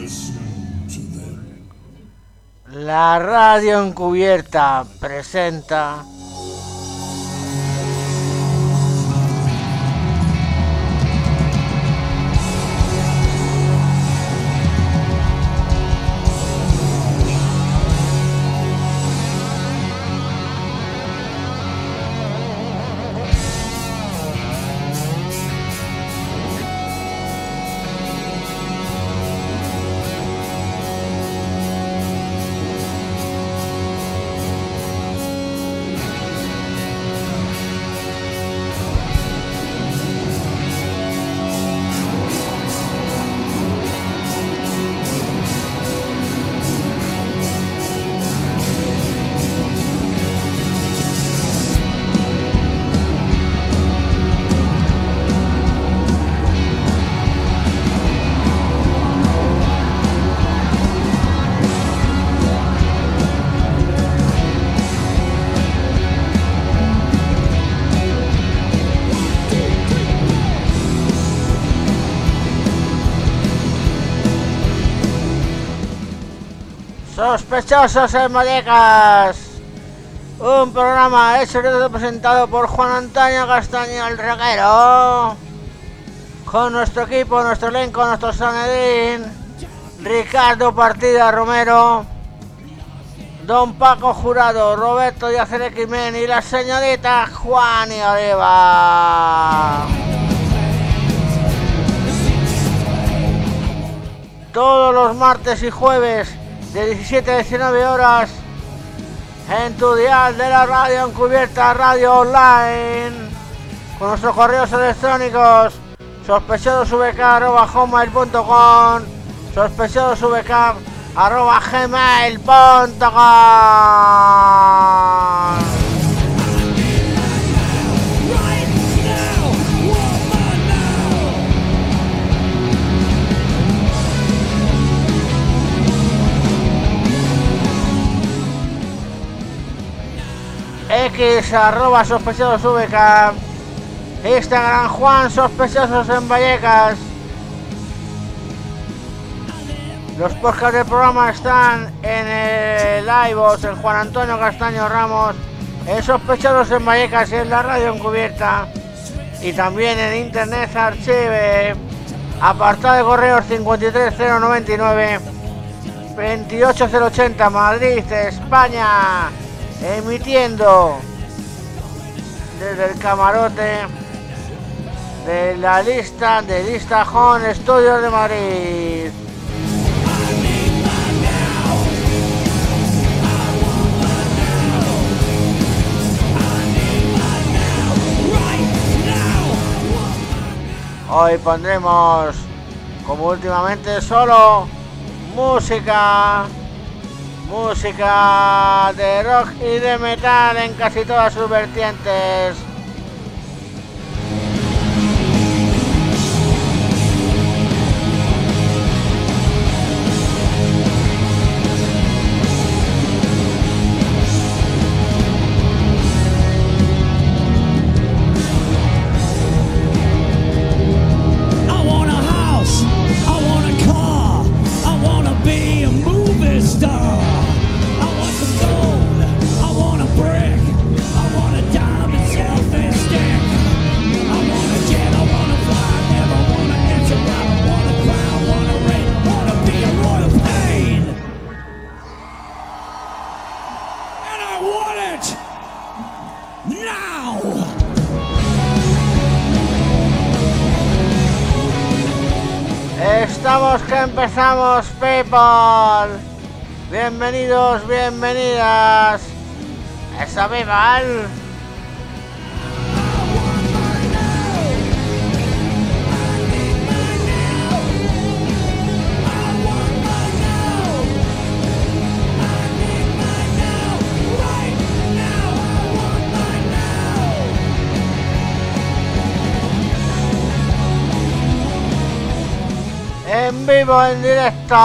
La radio encubierta presenta Sospechosos en Vallecas, un programa hecho y presentado por Juan Antonio Castaño el Reguero, con nuestro equipo, nuestro elenco, nuestro Sanedrín, Ricardo Partida Romero, Don Paco Jurado, Roberto Yacer Quimén y la señorita Juani Oliva. Todos los martes y jueves de 17 a 19 horas en tu dial de la radio encubierta, radio online, con nuestros correos electrónicos sospechosovk@hotmail.com, sospechosovk@gmail.com. X @sospechosovk, Instagram Juan Sospechosos en Vallecas. Los podcasts del programa están en el iVoox, en Juan Antonio Castaño Ramos, en Sospechosos en Vallecas y en la radio encubierta, y también en Internet Archive, apartado de correos 53099 28080 Madrid, España, emitiendo desde el camarote de la lista de Listajón Estudios de Madrid. Hoy pondremos, como últimamente, solo música de rock y de metal en casi todas sus vertientes. Estamos que empezamos, people. Bienvenidos, bienvenidas. Eso, people. En vivo, en directo.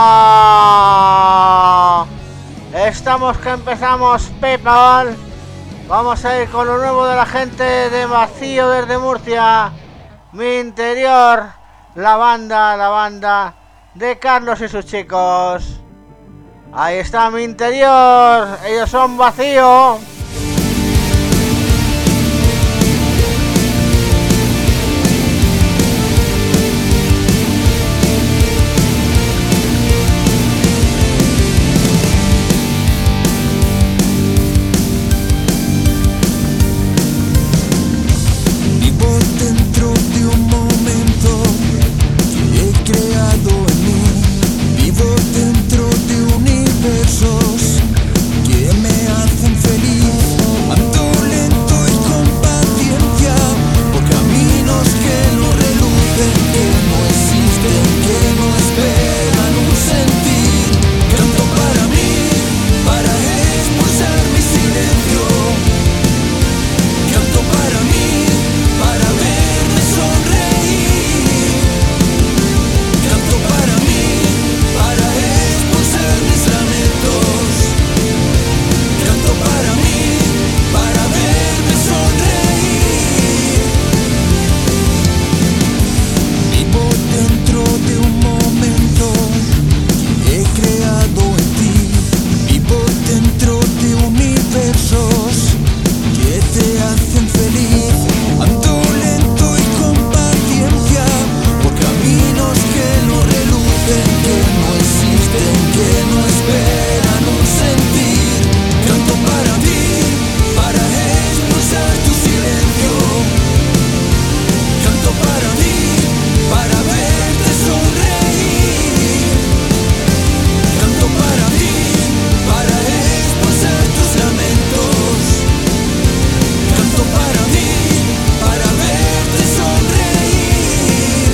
Estamos que empezamos, people. Vamos a ir con lo nuevo de la gente de Vacío desde Murcia. Mi Interior, la banda de Carlos y sus chicos. Ahí está Mi Interior, ellos son Vacío. Que me hacen feliz, ando lento y con paciencia, por caminos que no relucen, que no existen, que no esperan un sentir. Canto para mí, para expulsar mi silencio. Canto para mí, para verme sonreír. Canto para mí, para expulsar mis lamentos. Canto para mí, para verme sonreír. Vivo dentro de un momento que he creado en ti. Vivo dentro de universos que te hacen feliz. Ando lento y con paciencia, por caminos que no relucen, que no existen, que no esperan un sentir. Canto para ti, para expulsar tu silencio. Canto para ti, para verte sonreír. Canto para ti, para expulsar tus lamentos. Canto para ti, para verte sonreír.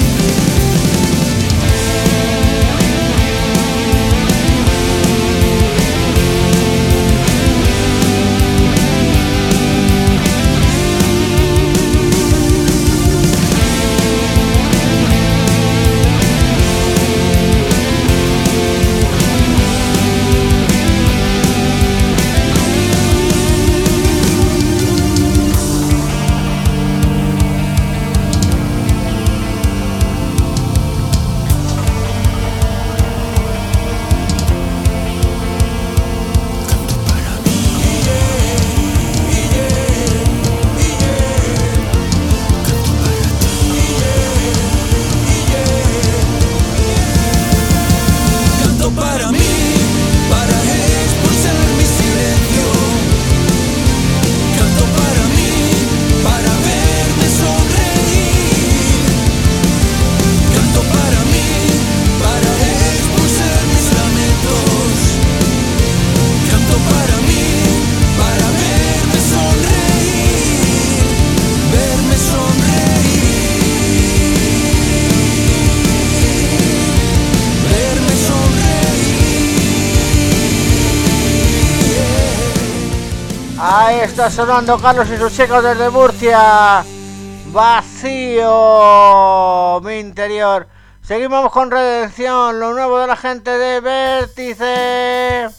Canto para mí, para expulsar mi silencio. Canto para mí, para verme sonreír. Canto para mí, para expulsar mis lamentos. Canto para mí, para verme sonreír. Verme sonreír. Verme sonreír. Ahí está sonando Carlos y sus chicos desde Murcia. Vacío, Mi Interior. Seguimos con Redención, lo nuevo de la gente de Vértice.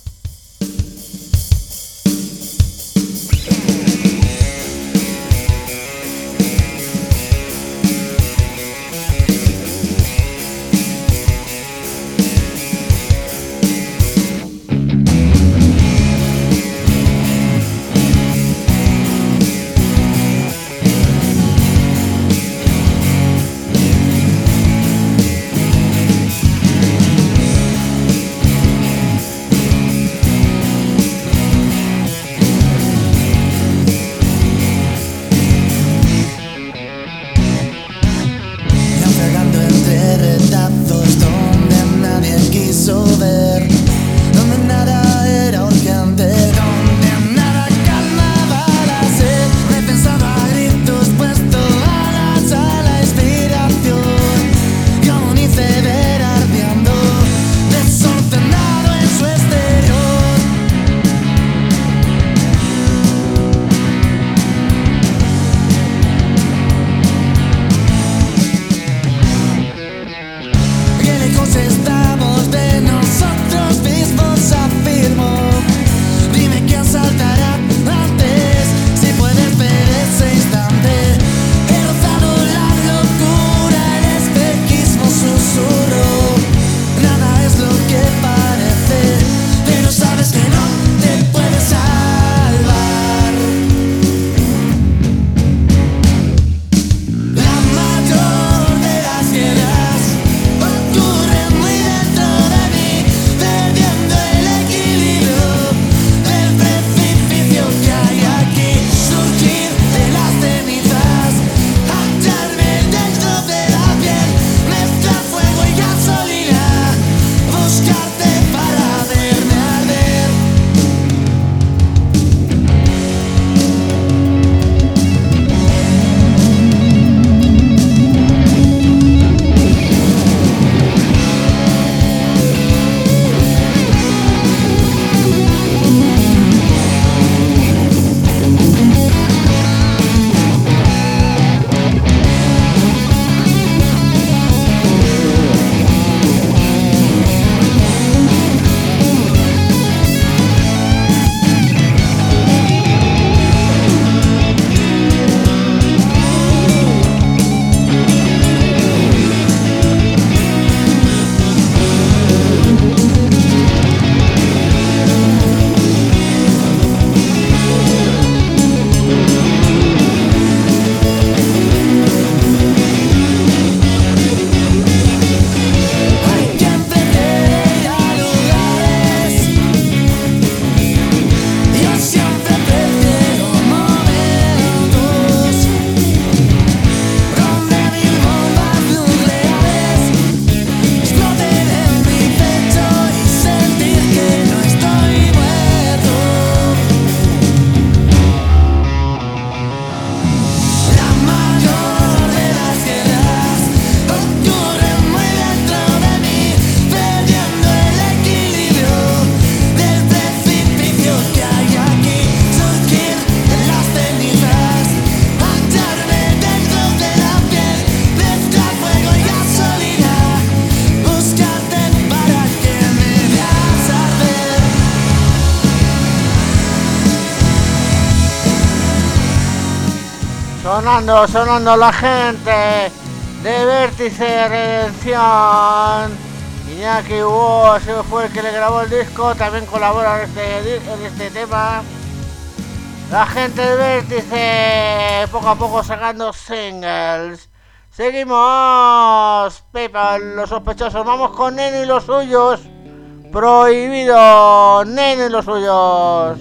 Sonando la gente de Vértice Redención. Iñaki Hugo, ese fue el que le grabó el disco, también colabora en este tema. La gente de Vértice, poco a poco sacando singles. Seguimos, PayPal, los sospechosos. Vamos con Neno y los suyos. Prohibido, Neno y los suyos.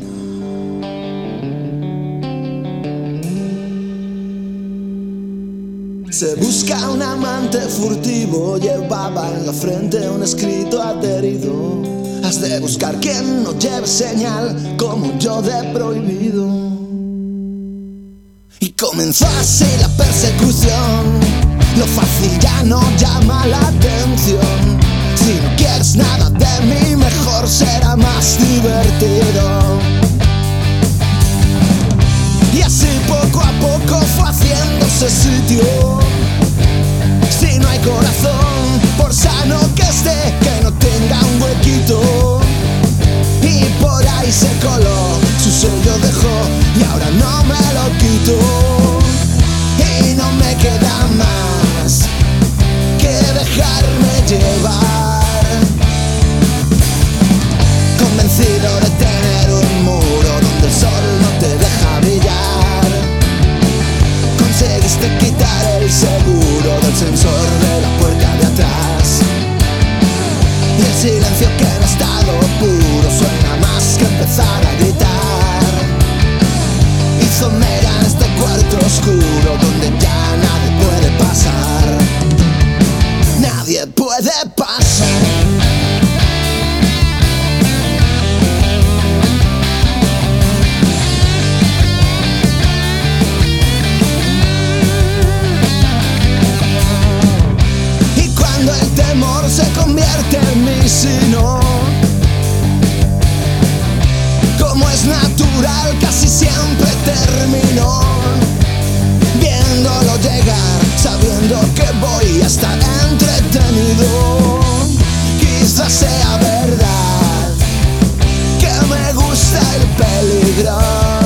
Se busca un amante furtivo, llevaba en la frente un escrito adherido. Has de buscar quien no lleve señal como yo de prohibido. Y comenzó así la persecución. Lo fácil ya no llama la atención. Si no quieres nada de mí, mejor será más divertido. Y así poco a poco fue haciéndose sitio. Si no hay corazón, por sano que esté, que no tenga un huequito. Y por ahí se coló, su sello dejó y ahora no me lo quito. Y no me queda más que dejarme llevar, convencido de tener un muro donde el sol no te deja brillar. Conseguiste quitar el seguro del sensor de la puerta de atrás. Y el silencio que en estado puro suena más que empezar a gritar. Hizo mella en este cuarto oscuro donde ya nadie puede pasar. Nadie puede pasar. El temor se convierte en mi sino. Como es natural, casi siempre termino viéndolo llegar, sabiendo que voy a estar entretenido. Quizás sea verdad que me gusta el peligro,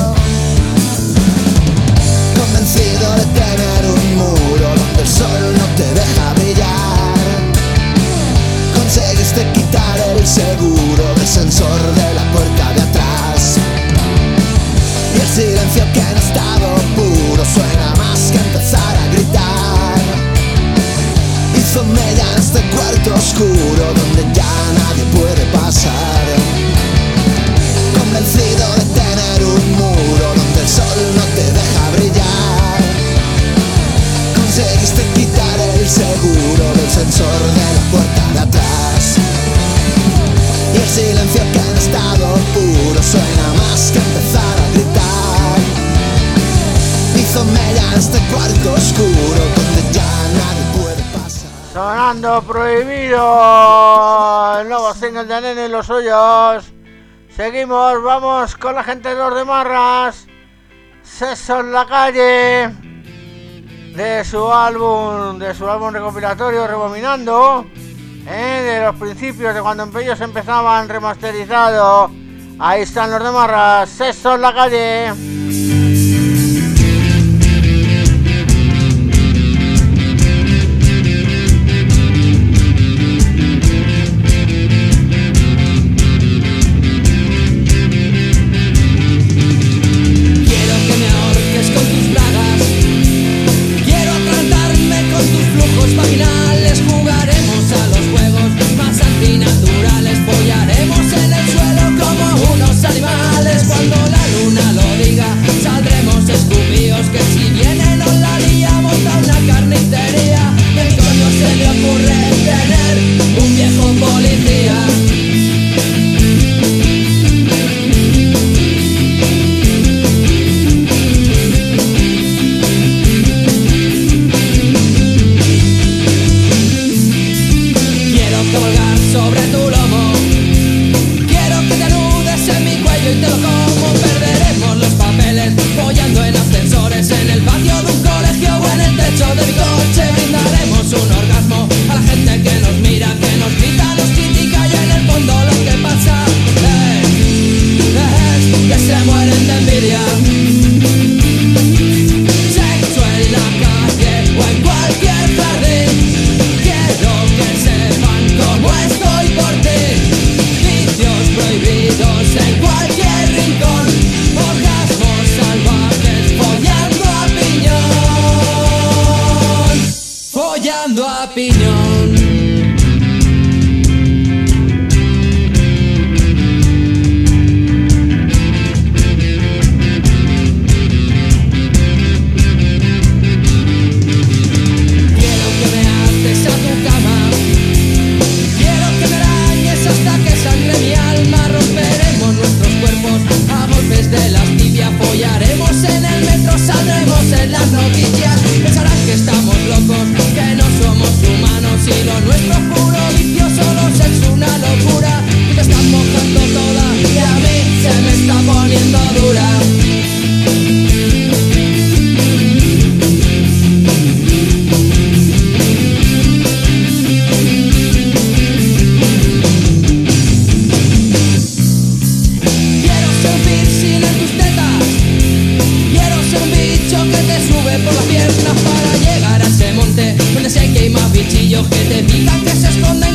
convencido de tener un muro donde el sol no te deja brillar. Conseguiste quitar el seguro del sensor de la puerta de atrás. Y el silencio que en estado puro suena más que empezar a gritar. Hizo mella en este cuarto oscuro donde ya nadie puede pasar. Convencido de tener un muro donde el sol no te deja brillar. Conseguiste quitar el seguro del sensor de la puerta de atrás. Y el silencio que en estado puro suena más que empezar a gritar. Hizo mella en este cuarto oscuro donde ya nadie puede pasar. Sonando Prohibido, el nuevo single de Neno y los suyos. Seguimos, vamos con la gente de los de Marras. Sexo en la calle. De su álbum recopilatorio Rebobinando, de los principios de cuando ellos empezaban, remasterizado. Ahí están los de Marras, Sexo en la calle. Vaginales, jugaremos a los juegos más antinaturales, follaremos en el suelo como unos animales. Cuando la luna lo diga,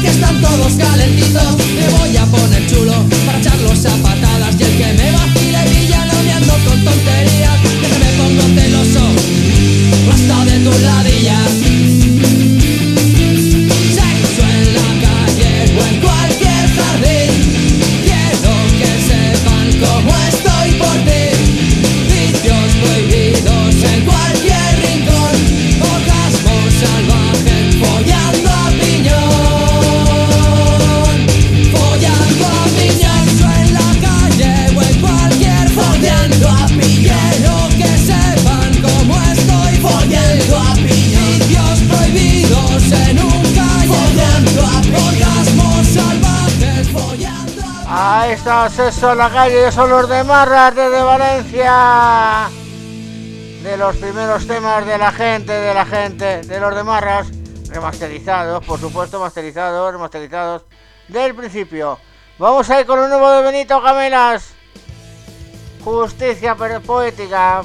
que están todos calentitos. Me voy a poner chulo para echarlos a patadas. Y el que me vacile villano me ando con tonterías. Que me pongo celoso hasta de tus ladillas. Sexo en la calle o en cualquier jardín. Quiero que sepan cómo estoy por ti. Vicios prohibidos en cualquier rincón. Orgasmos salvajes follando a piñón. Follando a piñón. Sexo en la calle o en cualquier follando a piñón. Quiero que sepan cómo estoy follando a piñón. Vicios prohibidos en un calle. Follando a piñón. Orgasmos salvajes follando a piñón. Ahí está, Sexo en la calle, son los de Marras desde Valencia. De los primeros temas de la gente, de los de Marras, remasterizados, por supuesto, remasterizados del principio. Vamos a ir con un nuevo de Benito Camelas, Justicia Poética.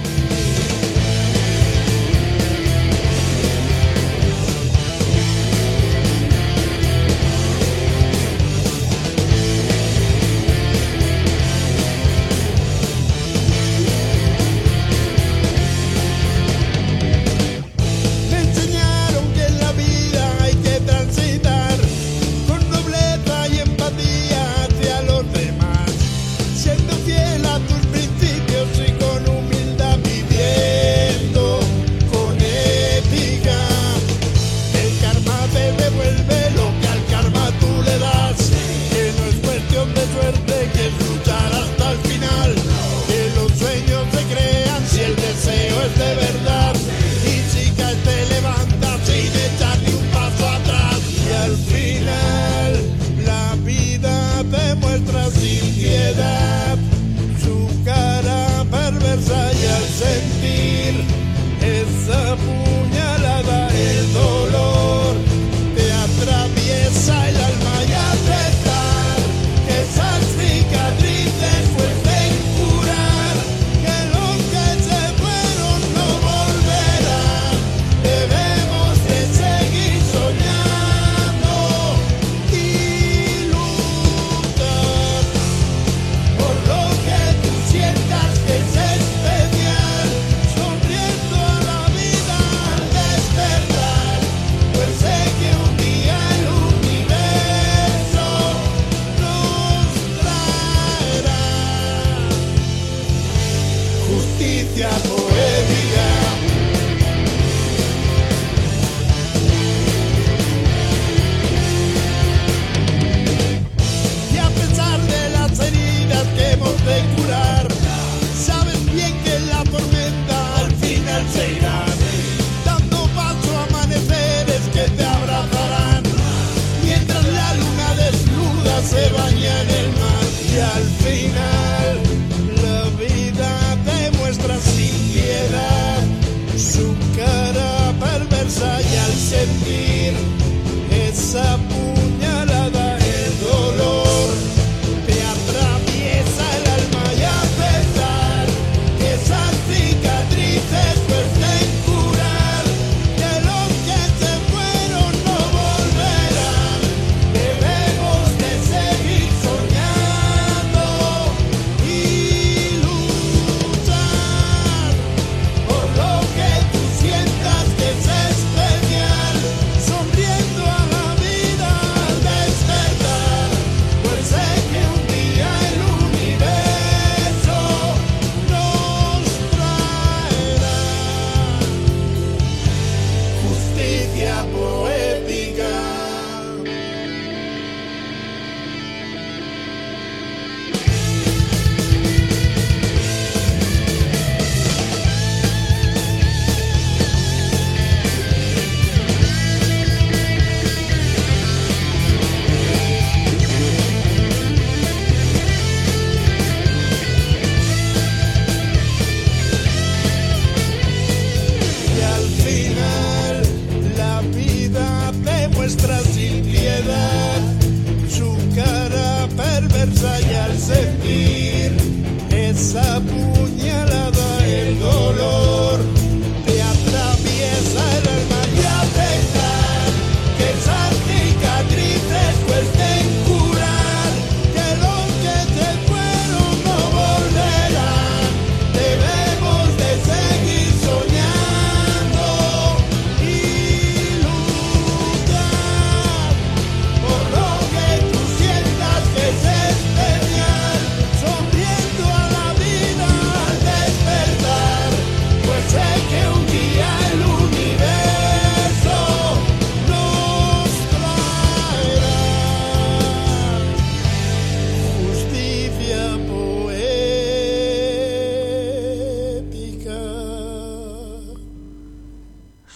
Me enseñaron que en la vida hay que transitar con nobleza y empatía hacia los demás, siendo fiel a tus principios y con humildad.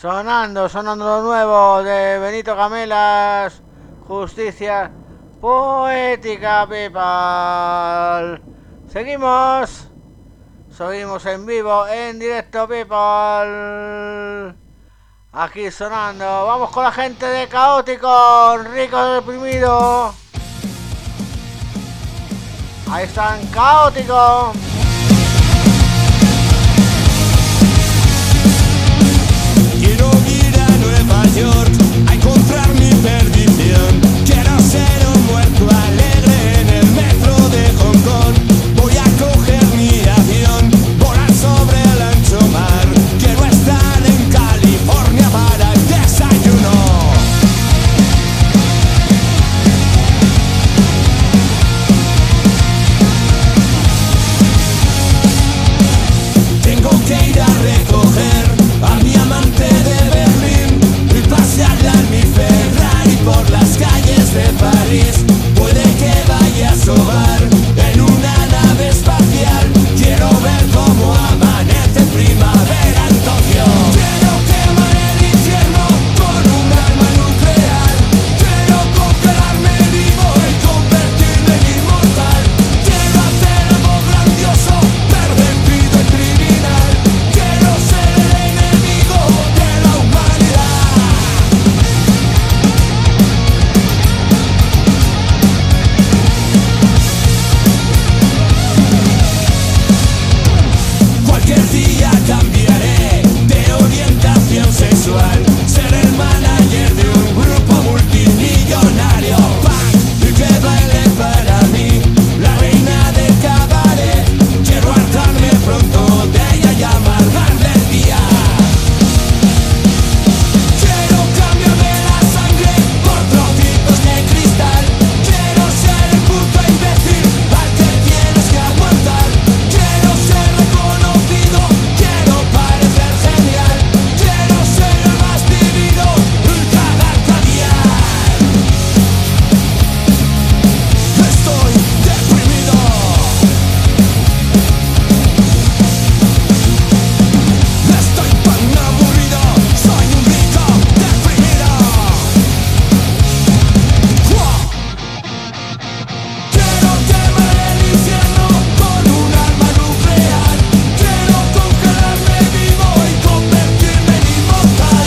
Sonando lo nuevo de Benito Camelas, Justicia Poética, people. Seguimos en vivo, en directo, people. Aquí sonando, vamos con la gente de Caótico, Rico Deprimido. Ahí están, Caótico. Quiero ir a Nueva York a encontrar mi perdición. Quiero ser un muerto alegre en el metro de Hong Kong. Voy a coger mi avión, volar sobre el ancho mar. Quiero estar en California para el desayuno. Tengo que ir a recoger a mi amante de Berlín y pasearla en mi Ferrari por las calles de París. Puede que vaya a sobar en una nave espacial. Quiero ver cómo amanece en primavera en Tokio. Quiero quemar el infierno con un arma nuclear. Quiero congelarme vivo y convertirme en inmortal. Quiero hacer algo grandioso, pervertido y criminal. Quiero ser el enemigo de la humanidad. Cualquier día cambiaré de orientación sexual. Seré el manager de un grupo multimillonario. Y que baile para mí la reina del cabaret. Quiero hartarme pronto de ella y amargarle el día. Quiero cambiarme la sangre por trocitos de cristal. Quiero ser el puto imbécil al que tienes que aguantar. Quiero ser reconocido, quiero parecer genial. Quiero ser el más divino, un cagar caviar. Estoy deprimido. Estoy tan aburrido, soy un rico deprimido. Quiero quemar el infierno con un arma nuclear. Quiero congelarme vivo y convertirme en inmortal.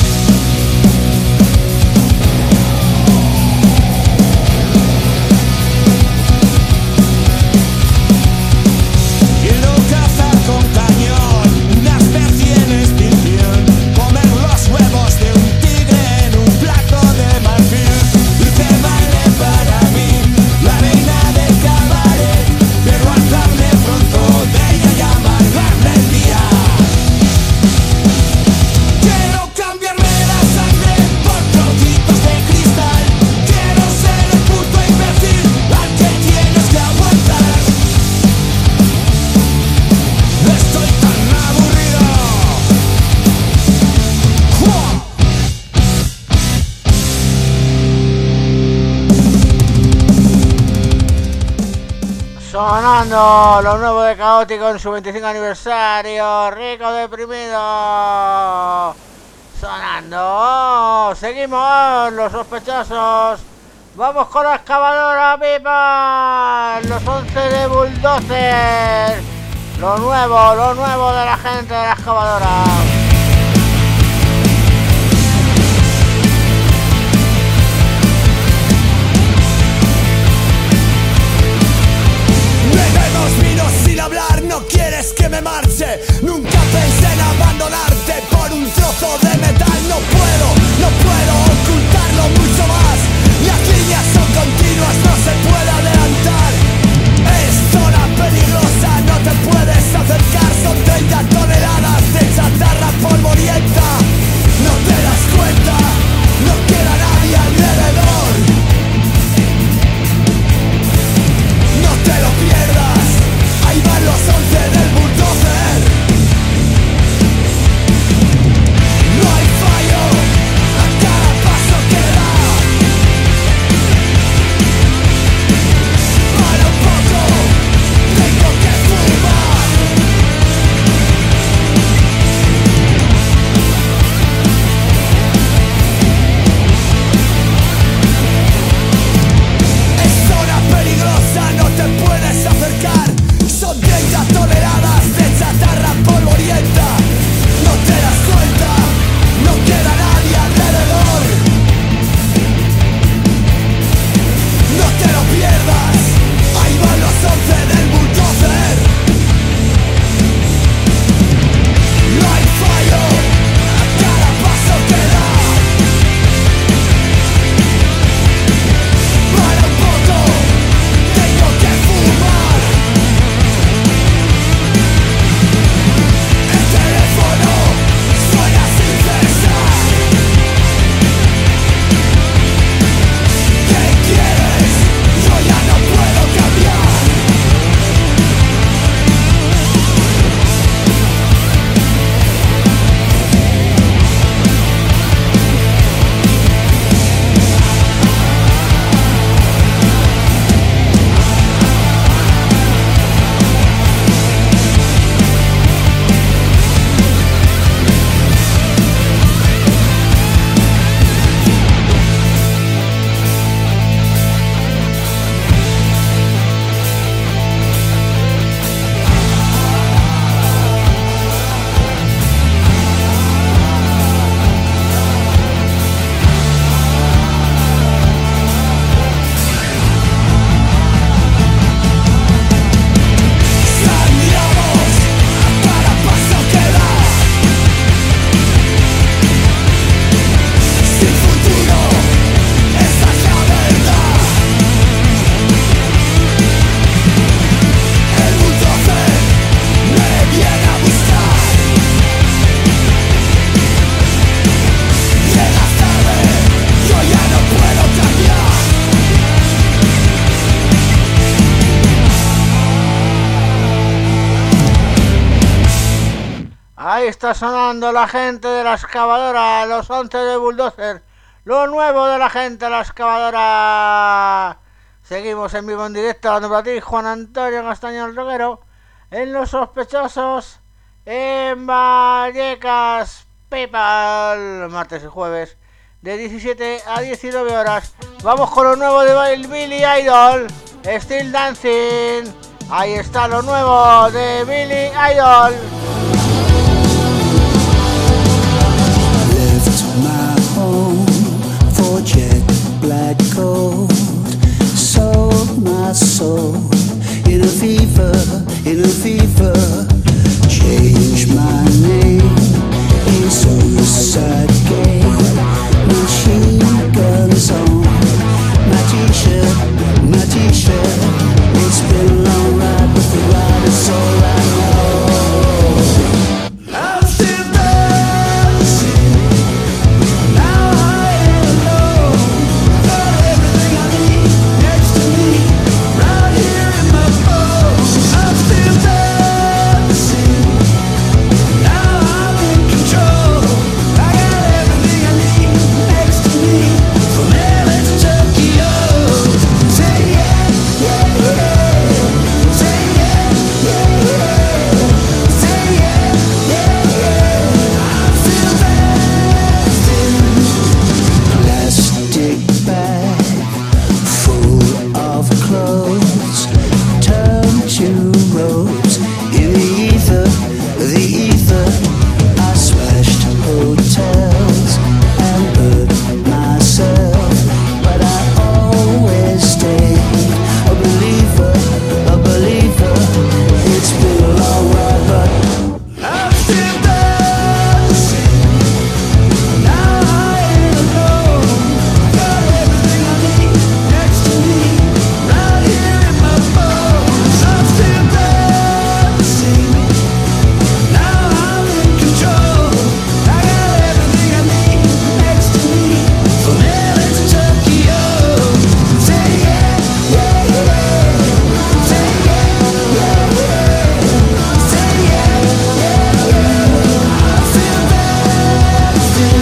Quiero cazar con cañón una especie en extinción. Comer los huevos de un tigre en un plato de marfil. Y que baile para mí la reina del cabaret. Quiero hartarme pronto de ella y amargarle el día. Quiero cambiarme la sangre por trocitos de cristal. Quiero ser el puto imbécil al que tienes que aguantar. Estoy tan aburrido. Sonando lo nuevo de Caótico en su 25 aniversario, Rico Deprimido. Sonando, seguimos los sospechosos. Vamos con la excavadora, pipa. Los 11 de Bulldozer. Lo nuevo de la gente de la excavadora. Bebemos vino sin hablar, no quieres que me marche. Nunca pensé en abandonarte por un trozo de metal. No puedo ocultarlo mucho más. Las líneas son continuas, no se puede adelantar. Es zona peligrosa, no te puedes acercar. Son 30 toneladas de chatarra Ahí está sonando la gente de la excavadora, los 11 de Bulldozer, lo nuevo de la gente de la excavadora. Seguimos en vivo en directo, hablando para ti, Juan Antonio Castaño el Roguero, en Los Sospechosos, en Vallecas, PayPal, martes y jueves, de 17 a 19 horas. Vamos con lo nuevo de Billy Idol, Still Dancing. Ahí está lo nuevo de Billy Idol. Jet black coat, sold my soul in a fever, changed my name in suicide game, machine guns on my t-shirt, it's been a long ride, but the ride is all I know. I'm still dancing, now I am alone, got everything I need next to me, right here in my phone. I'm still dancing, now I'm in control, I got everything I need next to me, from LA to Tokyo. Say yeah, yeah, yeah. Say yeah, yeah, yeah. Say yeah, yeah, yeah. I'm still dancing. Plastic bag full of clothes turn to ropes in the ether. I smashed hotels and hurt myself, but I always stayed a believer. It's been a long ride, but I'm still dancing. Now I ain't alone, got everything I need next to me, right here in my bones. I'm still dancing. Now I'm in control, I got everything I need next to me, from LA to Tokyo. Say yeah, yeah, yeah. Say yeah, yeah, yeah. Say yeah, yeah, yeah. I'm still dancing.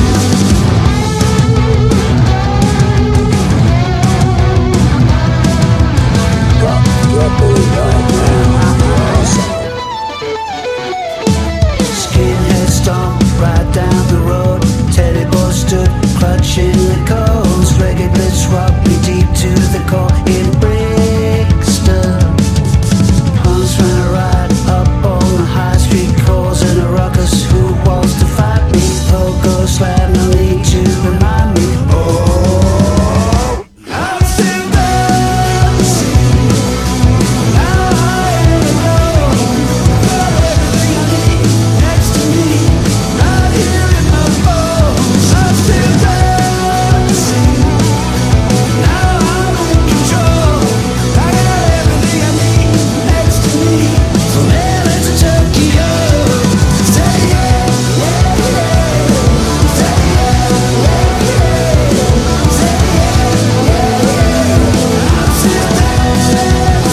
Skinhead stomped right down the road. Teddy boy stood clutching the cones. Reggae blitz rocked me deep to the core in Brixton. Punks ran a ride up on the high street, causing a ruckus. Who wants to fight me? Pogo slam, no need to remind me. Oh, I'm still dancing. Now I ain't alone, got everything I need next to me, right here in my bones. I'm still dancing. Now I'm in control, I got everything I need next to me, from LA to Tokyo. Say yeah, yeah, yeah. Say yeah, yeah, yeah. Say yeah, yeah, yeah. I'm still dancing.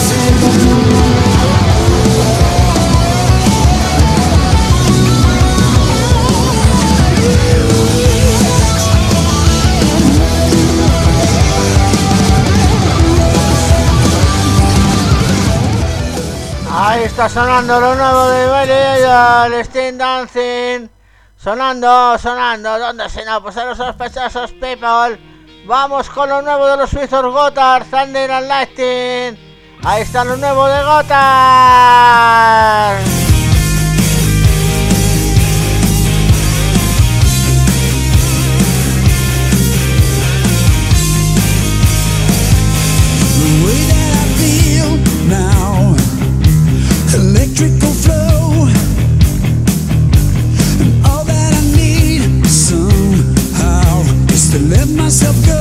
Ahí está sonando lo nuevo de Billy Idol, Still Dancing. Sonando, ¿dónde se no? Pues a Los Sospechosos, people. Vamos con lo nuevo de los suizos Gotthard, Thunder and Lightning. Ahí está lo nuevo de Gotthard. The way that I feel now, electrical flow, and all that I need somehow is to let myself go.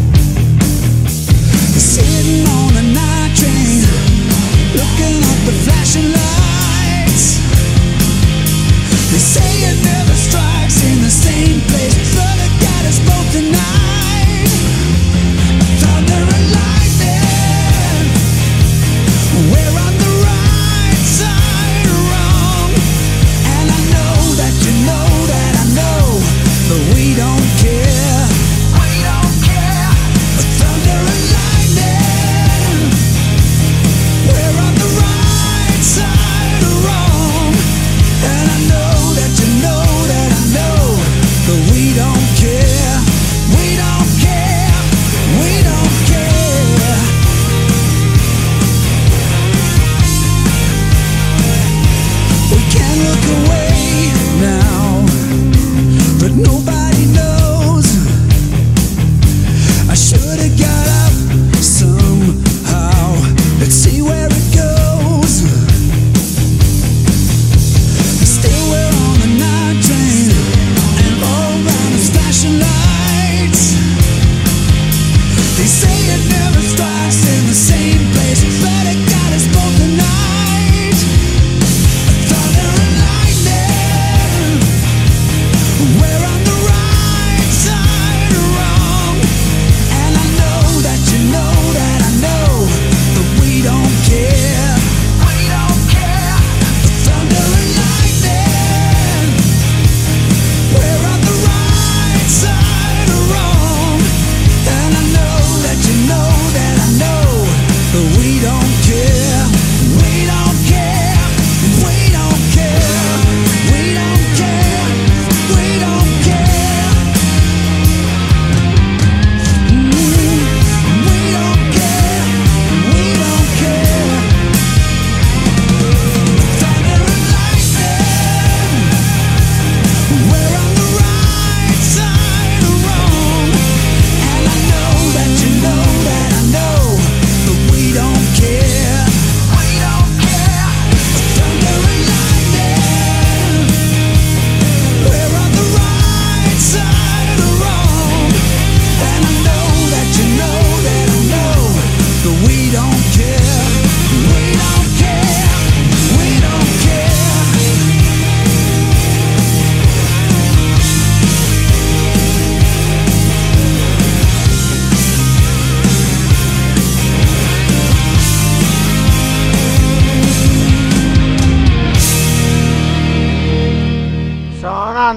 Sitting on a night train, looking up the flag.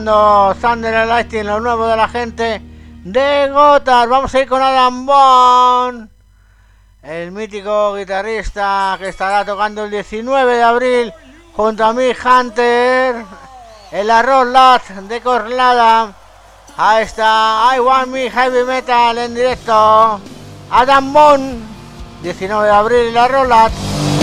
tocando Thunder and Lightning, lo nuevo de la gente de Gotthard. Vamos a ir con Adam Bond, el mítico guitarrista que estará tocando el 19 de abril junto a Mick Hunter en la Rock Lat de Corlada. Ahí está I Want Me Heavy Metal en directo. Adam Bond, 19 de abril en la Rock Lat.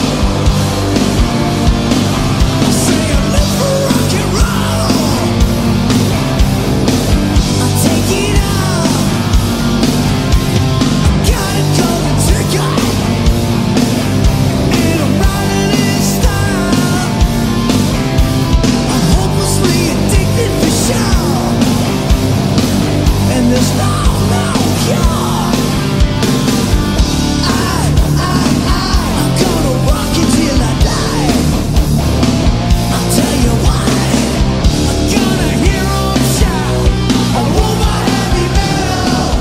There's no cure. I'm gonna rock you till I die. I'll tell you why. I'm gonna hear 'em shout. I want my heavy metal.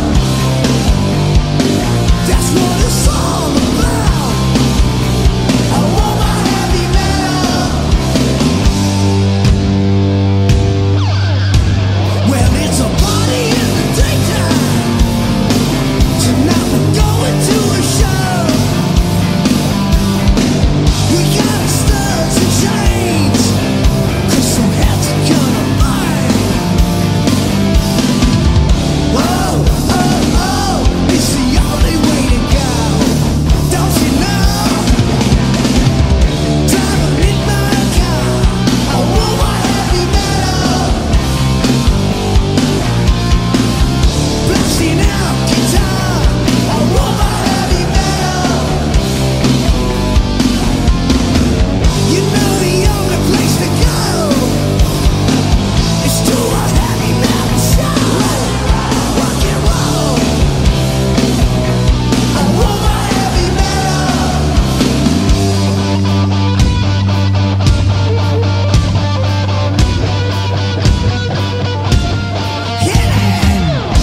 That's what it's all about. I want my heavy metal. Well, it's a party in the daytime. Tonight we're going to a show. We got our studs and chains, 'cause some heads are gonna burn. Whoa, oh, oh, it's the only way to go. Don't you know? Driving in my car, I want my heavy metal. Blasting out guitar, I want my heavy metal. You know the only place to go is to a heavy metal show. Rock and roll, I want my heavy metal. Hit it!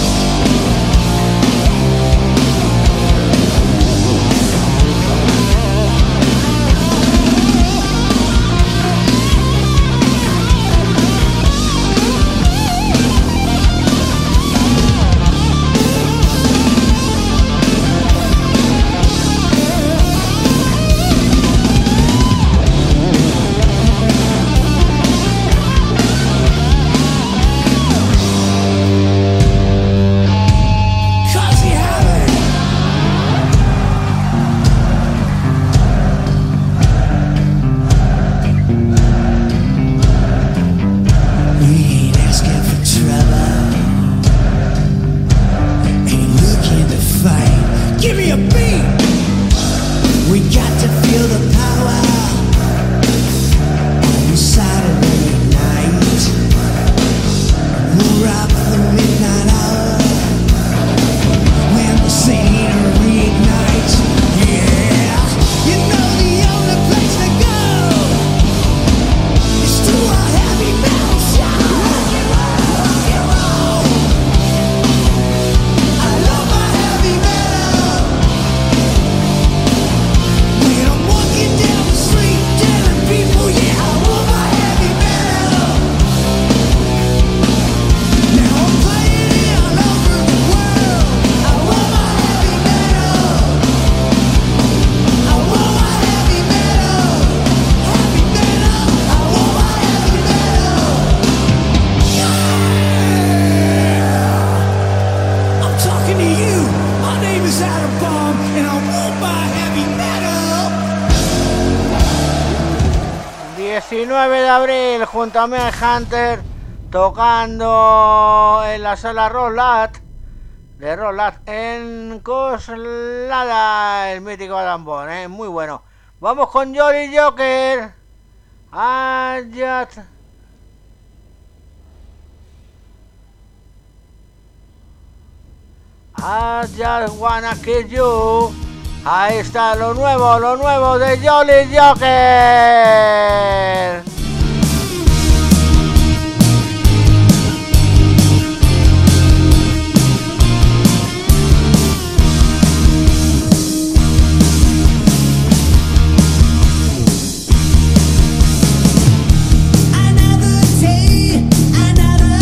Cause you have it. We ain't asking for trouble, ain't looking to fight. Give me a beat. We got to feel the power on Saturday night. We'll rock the midnight hour when the scene reignites. Yeah, you know the only place to go is to a heavy metal show. Rock and roll, I love my heavy metal. When I'm walking down the street telling people, yeah, I want my heavy metal. Now I'm playing it all over the world. I want my heavy metal. I want my heavy metal. Heavy metal. I want my heavy metal. Yeah! I'm talking to you. My name is Adam Bomb, and I want my heavy metal. 19 de abril junto a Mick Hunter tocando en la sala Rock Lat de Rock Lat en Coslada, el mítico Adam Bond, muy bueno. Vamos con Jolly Joker. I just wanna kill you. Ahí está lo nuevo de Jolly Joker. Another day, another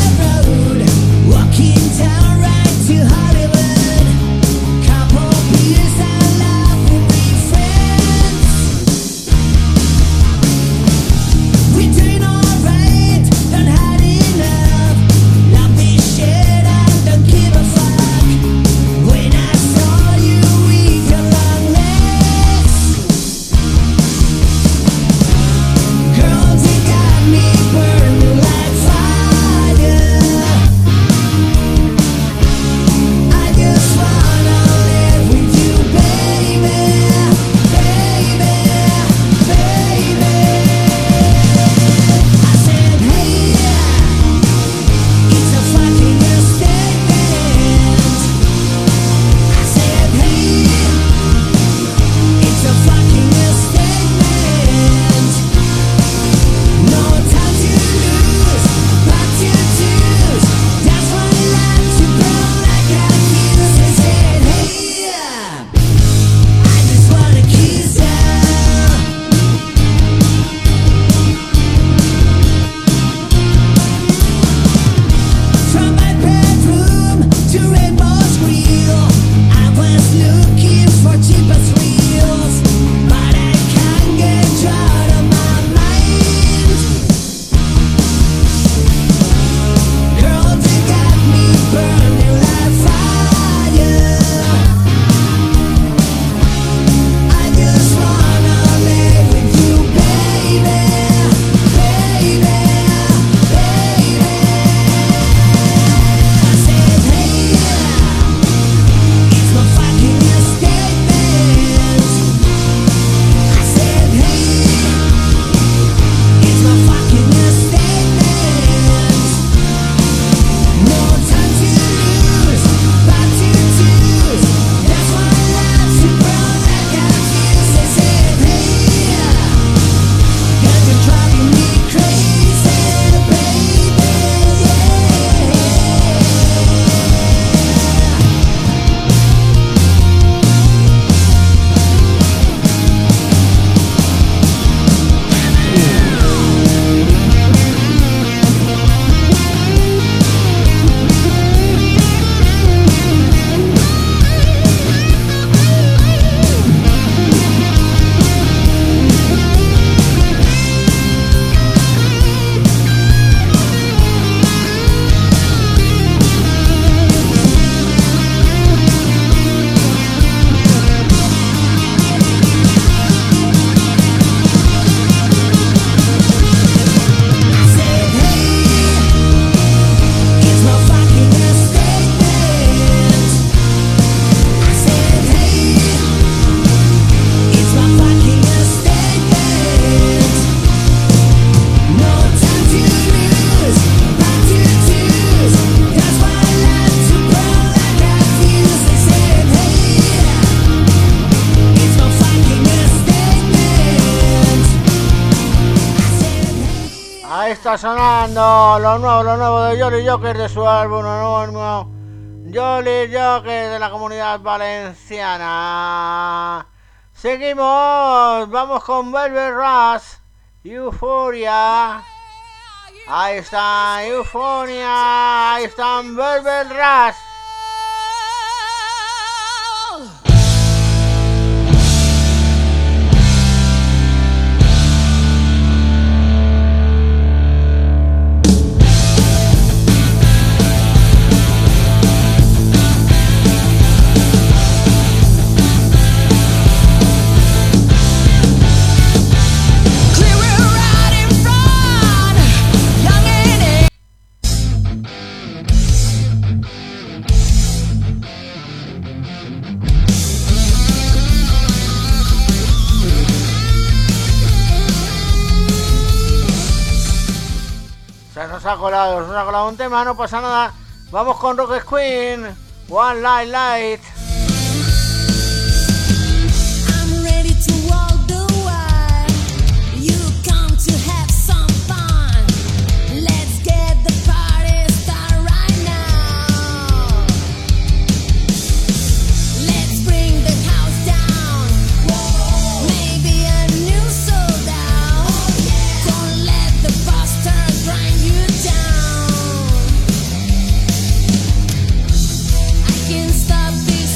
está sonando lo nuevo de Jolly Joker de su álbum anónimo Jolly Joker de la Comunidad Valenciana. Seguimos, vamos con Velvet Rush, Euphoria. Ahí está Euphoria, ahí están Velvet Rush. Se nos ha colado un tema, no pasa nada. Vamos con Rocket Queen, One Light Light. I'm ready to walk the wire. You come to have some fun. Let's get the party started right now. Let's bring the house down. Maybe a new soul down. Don't let the buster grind you down. I can't stop this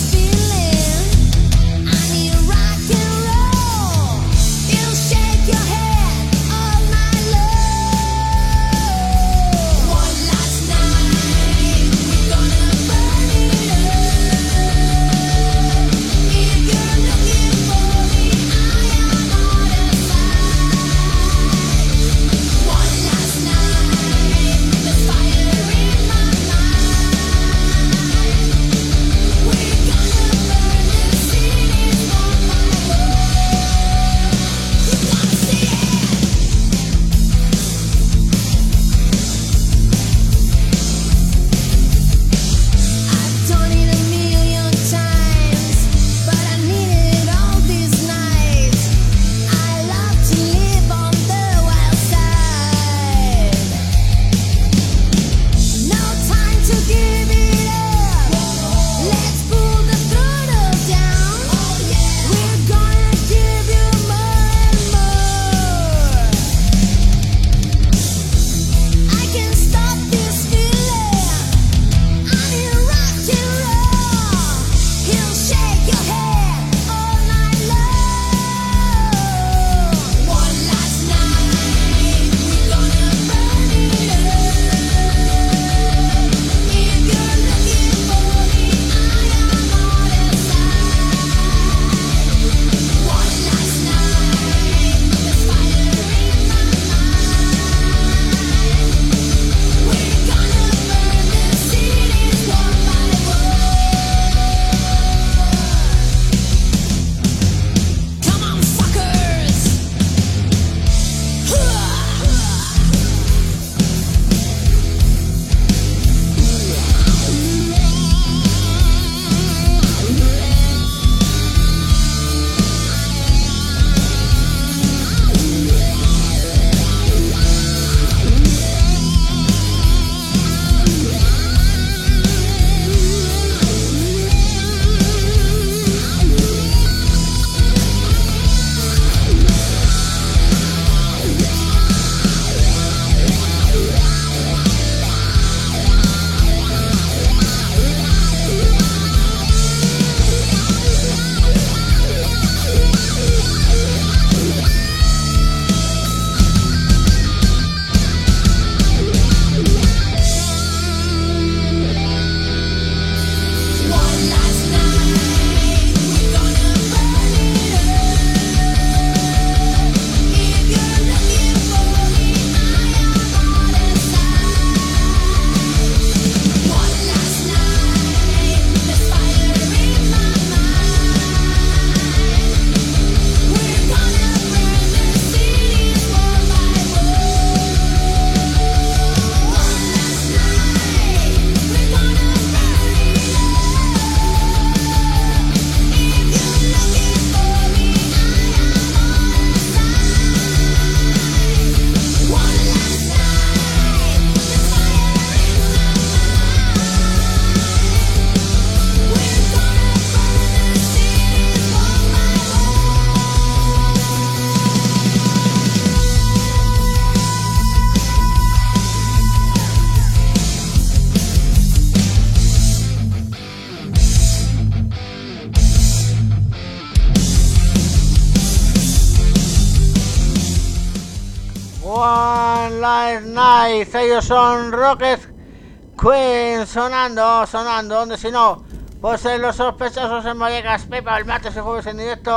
Last Night. Ellos son Rocket Queen sonando, donde si no, pues en Los Sospechosos en Vallecas, Pepa, el martes y jueves en directo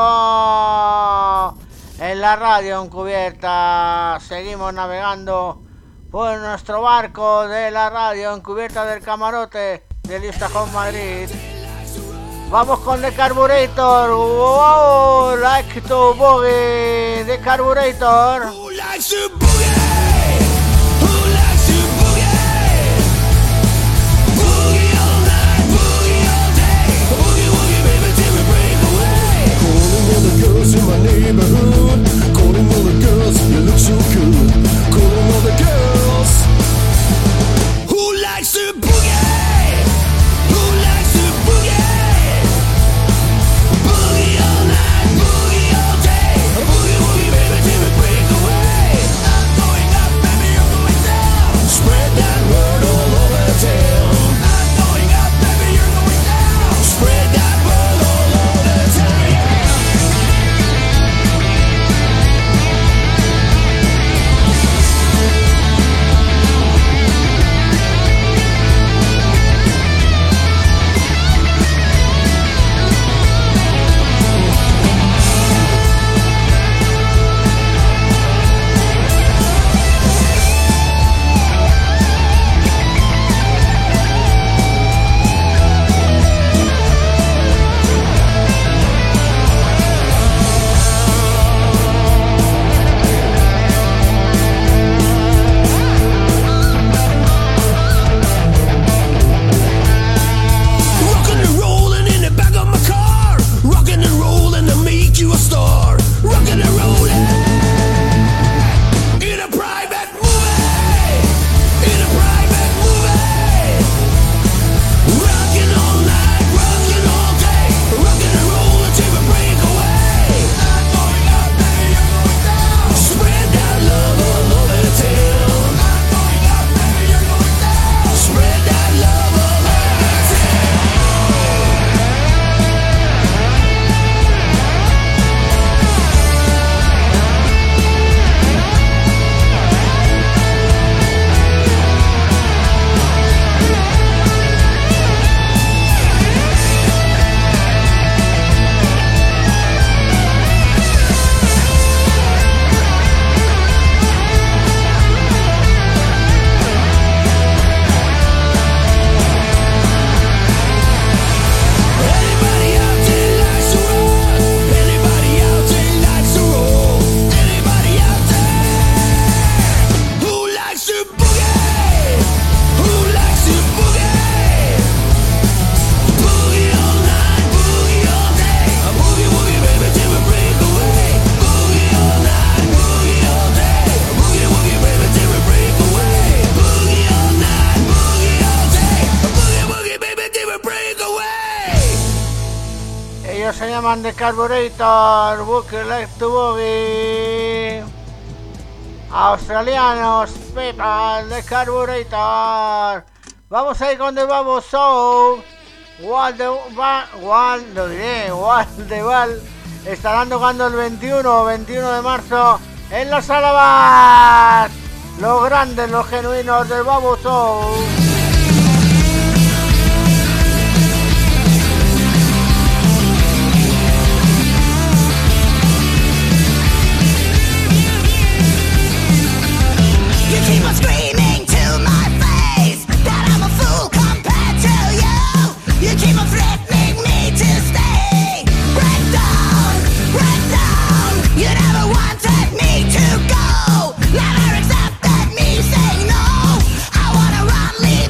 en la radio encubierta. Seguimos navegando por nuestro barco de la radio encubierta del camarote del Istajón Madrid. Vamos con The Carburetor. Wow, like to boogie. The Carburetor. Who likes to boogie? Who likes to boogie? Boogie all night, boogie all day. Boogie, woogie, baby, till we break away. Calling all the girls in my neighborhood. Calling all the girls, you look so good. Calling all the girls. Who likes to boogie? Who likes to boogie? Boogie all night, boogie all day. Boogie, woogie, baby, till we break away. I'm going up, baby, you're going down. Spread that word all over town. I'm going up, baby, you're going down. Spread that word all over town. Rockin' and rollin' in the back of my car. Rockin' and rollin' to make you a star. Rockin' and rollin' in a private movie. In a private movie. Rockin' all night, rockin' all day. Rockin' and rollin' till we break away. I'm going up, baby, you're going down. Spread that love all over the town. I'm going up, baby, you're going down. Spread that love all over the town. Anybody out there likes to rock? Anybody out there likes to roll? Anybody out there who likes to boogie? Who likes to boogie? Boogie all night, boogie all day. A boogie woogie baby till we break away. Boogie all night, boogie all day. A boogie woogie baby till we break away. Boogie all night, boogie all day. A boogie woogie baby till we break away. Ellos se llaman The Carburetor, Boogie Like to Boogie. Australianos, Pepa, The Carburetor. Vamos a ir con The Babo Show. Waldeval estarán tocando el 21 de marzo en los Alabas. Los grandes, los genuinos del Babo Show. You keep on screaming to my face that I'm a fool compared to you. You keep on threatening me to stay. Break down, break down. You never wanted me to go. Never accepted me saying no. I wanna run, leave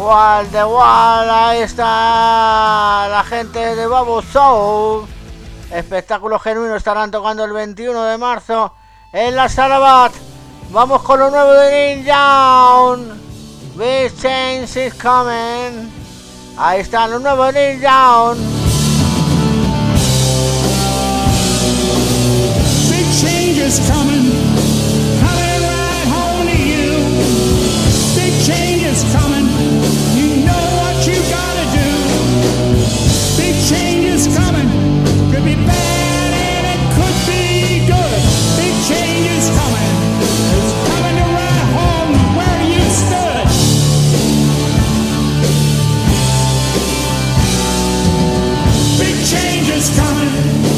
Wall the Wall, ahí está la gente de Babu Soul. Espectáculo genuino, estarán tocando el 21 de marzo en la Sala Bat. Vamos con lo nuevo de Neil Young. Big Change is coming. Ahí está lo nuevo de Neil Young. Big change is coming, coming right home to you. Big change is coming, you know what you gotta do. Big change is coming, could be bad and it could be good. Big change is coming, it's coming to right home where you stood. Big change is coming.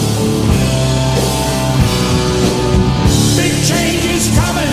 Big change is coming.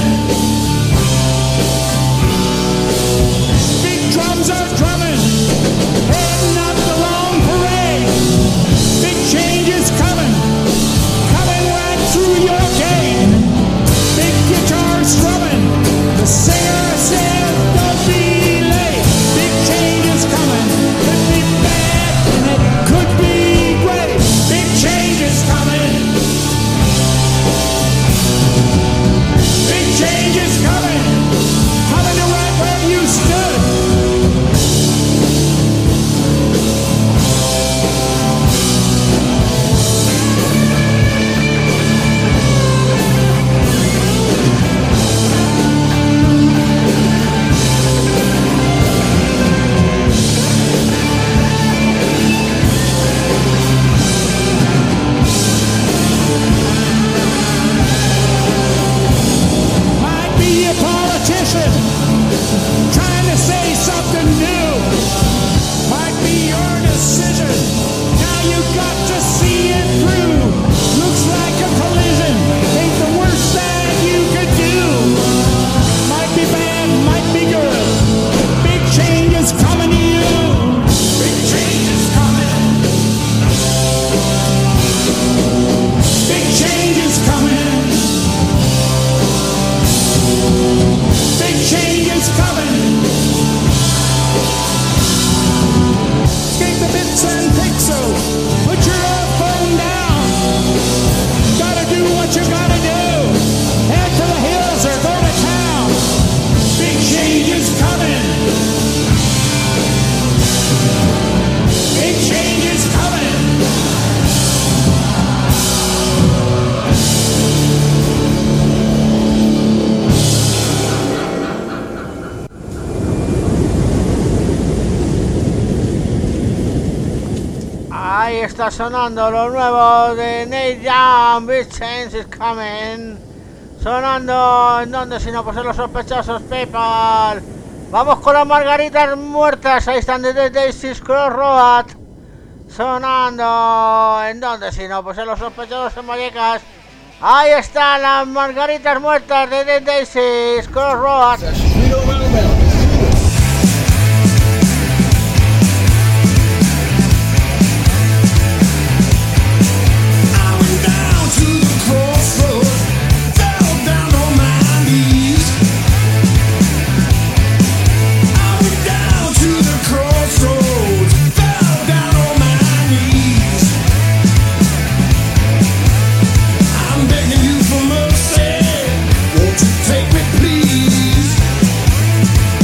Big drums are drumming, heading up the long parade. Big change is coming, coming right through your gate. Big guitar strumming, the singer said, "Don't be late." Big change is coming, could be bad and it could be great. Big change is coming. Big change is coming, coming to right where you stood. Might be a politician trying to say something new. Might be your decision. Now you got to see it through. Looks like a collision. Ain't the worst that you could do. Might be bad, might be good. Big change is coming to you. Big change is coming. Big change is coming. Big change is coming. Escape the bits and pixels. Put your phone down. Gotta do what you gotta do. Head to the hills or go to town. Big change is coming. Big change is coming. Ahí está sonando lo nuevo de Neil Young. Big Change is coming. Sonando en donde si no, pues en Los Sospechosos People. Vamos con las margaritas muertas. Ahí están de The Daisies Crossroad. Sonando en donde si no, pues en Los Sospechosos en Vallecas. Ahí están las margaritas muertas de The Daisies Crossroad. I went down to the crossroads, fell down on my knees. I went down to the crossroads, fell down on my knees. I'm begging you for mercy, won't you take me please?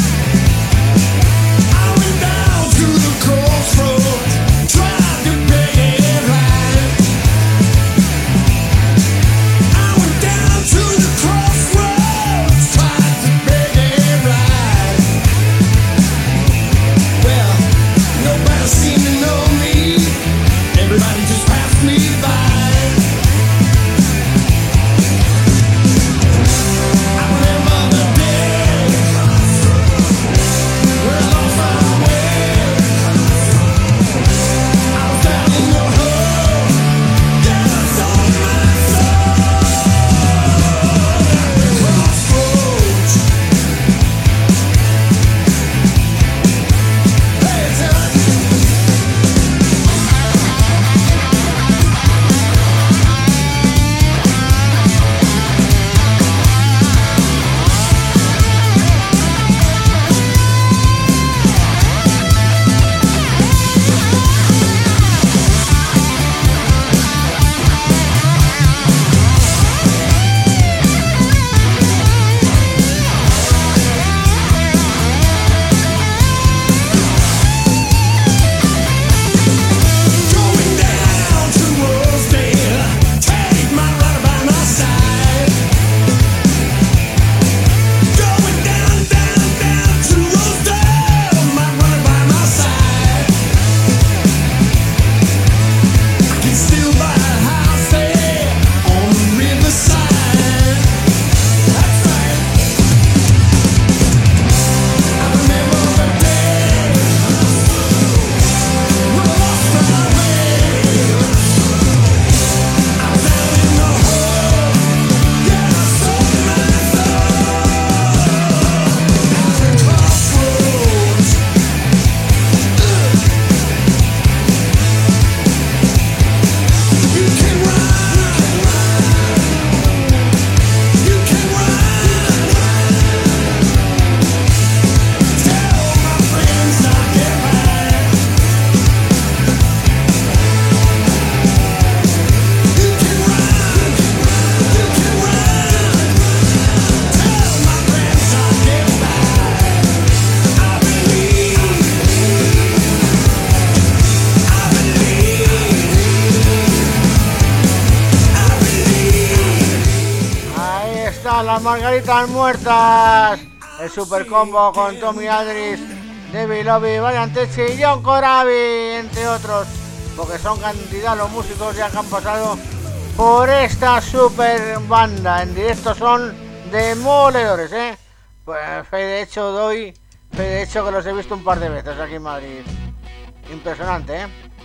las Margaritas Muertas, el super combo con Tommy Aldridge, David Lobby, Brian Techi y John Corabi, entre otros, porque son cantidad los músicos ya que han pasado por esta super banda. En directo son demoledores, pues fe de hecho que los he visto un par de veces aquí en Madrid. Impresionante,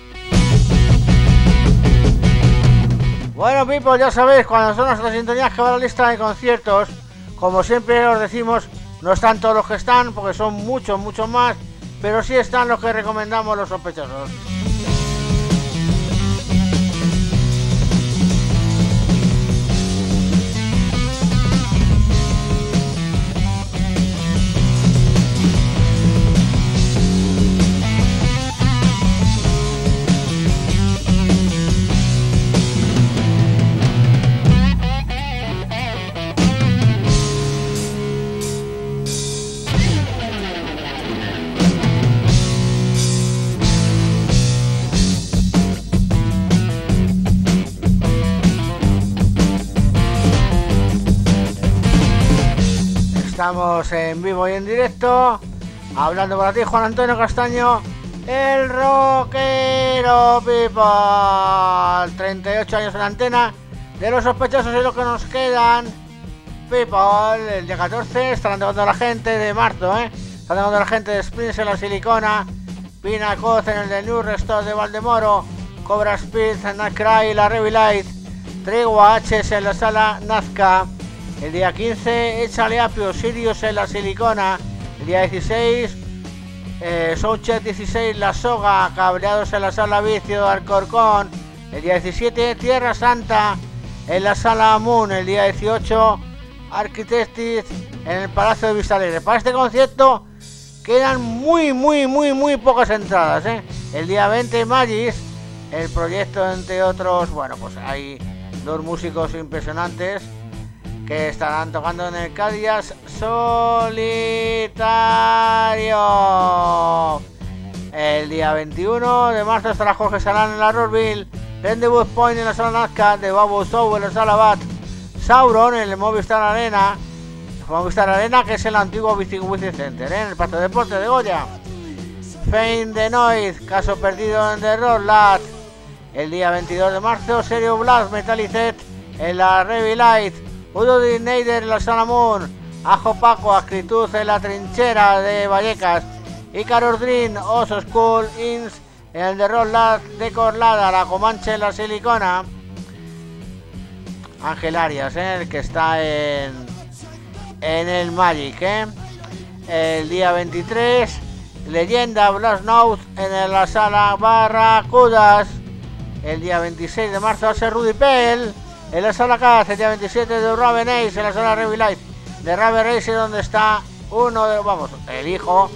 Bueno, people, ya sabéis, cuando son nuestras sintonías que va la lista de conciertos, como siempre os decimos, no están todos los que están, porque son muchos más, pero sí están los que recomendamos los sospechosos. Estamos en vivo y en directo, hablando para ti, Juan Antonio Castaño, el rockero people. 38 años en la antena de los sospechosos y lo que nos quedan, people. El día 14 estarán tocando la gente de marzo, Están tocando la gente de Springs en la Silicona, Pina Coz en el de New Restore de Valdemoro, Cobra Speed en Nightcry y la Revilight, Tregua HS en la sala Nazca. El día 15, échale apio, Sirius en la Silicona. El día 16, Soundcheck 16, La Soga, Cableados en la sala Vicio de Alcorcón. El día 17, Tierra Santa en la sala Moon. El día 18, Architectis en el Palacio de Vista Alegre. Para este concierto quedan muy pocas entradas, El día 20, Magis, el proyecto, entre otros. Bueno, pues hay dos músicos impresionantes que estarán tocando en el Cádiz Solitario. El día 21 de marzo estará Jorge Salán en la Rossville, Rendezvous Point en la sala Nazca, de Babu Show en la sala Bat, Sauron en el Movistar Arena, que es el antiguo Wizzing Center, en el Parque de Deportes de Goya. Fame de Noise, Caso Perdido en The Road. El día 22 de marzo, Serio Blast, Metallicet en la Revilight, Udo Neider en la Salamón, Ajo Paco, Acritud en la Trinchera de Vallecas, Icarus Dream, Oso School, Inns en el de Roslad de Corlada, La Comanche en la Silicona, Ángel Arias, el que está en el Magic, El día 23, Leyenda, Blast Note en la sala Barracudas. El día 26 de marzo va a ser Rudy Pell en la sala Caz. El día 27 de Raven Ace en la sala Revilife de Raven Ace, donde está el hijo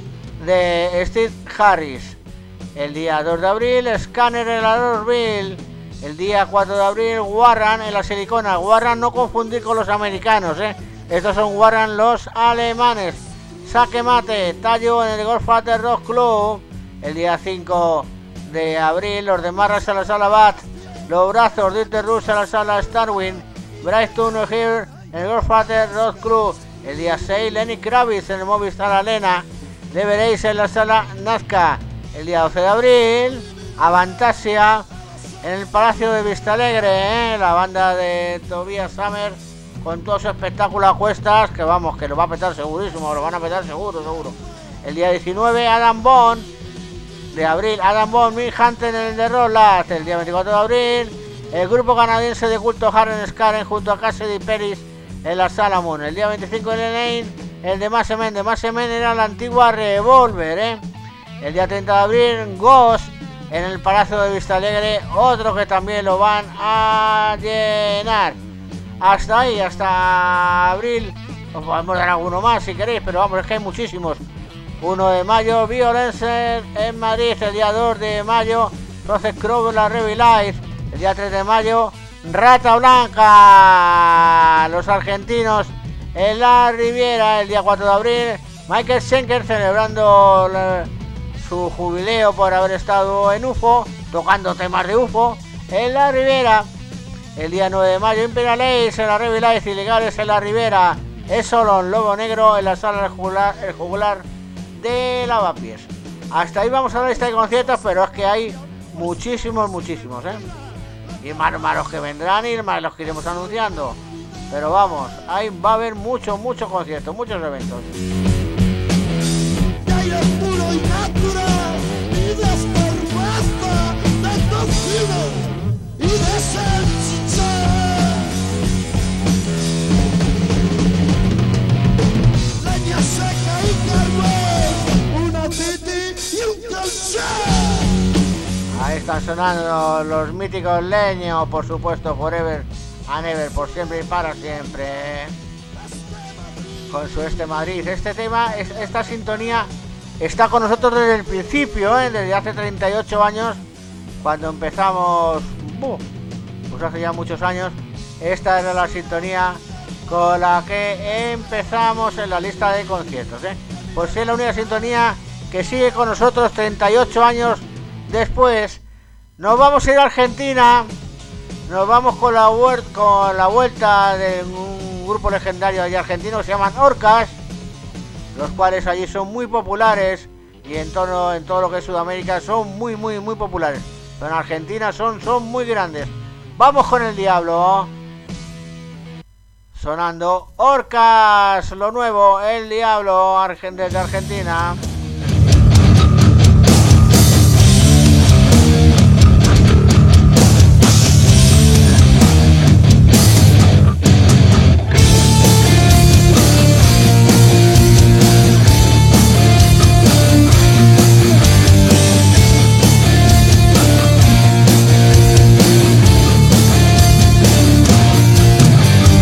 de Steve Harris. El día 2 de abril, Scanner en la Rossville. El día 4 de abril, Warran en la Silicona. Warran, no confundir con los americanos, Estos son Warran, los alemanes. Saque Mate, Tallo en el Goldfather Rock Club. El día 5 de abril, los de Marras en la sala Bat. Los Brazos, Dirty Rush en la sala Starwin. Brighton Here en el Goldfather Rock Club. El día 6, Lenny Kravitz en el Movistar Arena. Le veréis en la sala Nazca. El día 12 de abril, Avantasia en el Palacio de Vistalegre, la banda de Tobias Summer con todo su espectáculo a cuestas, que que lo va a petar segurísimo, lo van a petar seguro. El día 19, Adam Bond de abril, Adam Bond, Mick Hunter en el de Roland. El día 24 de abril, el grupo canadiense de culto Harren Scaren junto a Cassidy Peris en la Salamón. El día 25 en Lane, el de Massemen. De Massemen era la antigua Revolver, El día 30 de abril, Ghost en el Palacio de Vistalegre, otro que también lo van a llenar. Hasta ahí, hasta abril. Os podemos dar alguno más si queréis, pero vamos, es que hay muchísimos. 1 de mayo, Violence en Madrid. El día 2 de mayo, Rose Crow en la Revilife. El día 3 de mayo, Rata Blanca, los argentinos en la Riviera. El día 4 de abril, Michael Schenker celebrando su jubileo por haber estado en UFO, tocando temas de UFO en la Riviera. el día 9 de mayo. Imperial Ace en la Revilife, Ilegales en la Ribera, Es Solón, Lobo Negro en la sala El Jugular de Lavapiés. Hasta ahí vamos a la lista de conciertos, pero es que hay muchísimos, y más los que vendrán y más los que iremos anunciando. Pero vamos, ahí va a haber muchos conciertos, muchos eventos. De aire puro y natural, y de esperanza, de tocino y de salchicha. Leña seca y carbón, una titi y un colchón. Ahí están sonando los míticos Leño, por supuesto, Forever and Ever, por siempre y para siempre. Con su Madrid. Este tema, esta sintonía está con nosotros desde el principio, desde hace 38 años, cuando empezamos, pues hace ya muchos años. Esta era la sintonía con la que empezamos en la lista de conciertos, Pues es la única sintonía que sigue con nosotros 38 años después. Nos vamos a ir a Argentina. Nos vamos con la vuelta de un grupo legendario allí argentino que se llaman Orcas, los cuales allí son muy populares y en todo lo que es Sudamérica son muy populares. Pero en Argentina son muy grandes. Vamos con El Diablo. Sonando Orcas, lo nuevo, El Diablo, desde Argentina.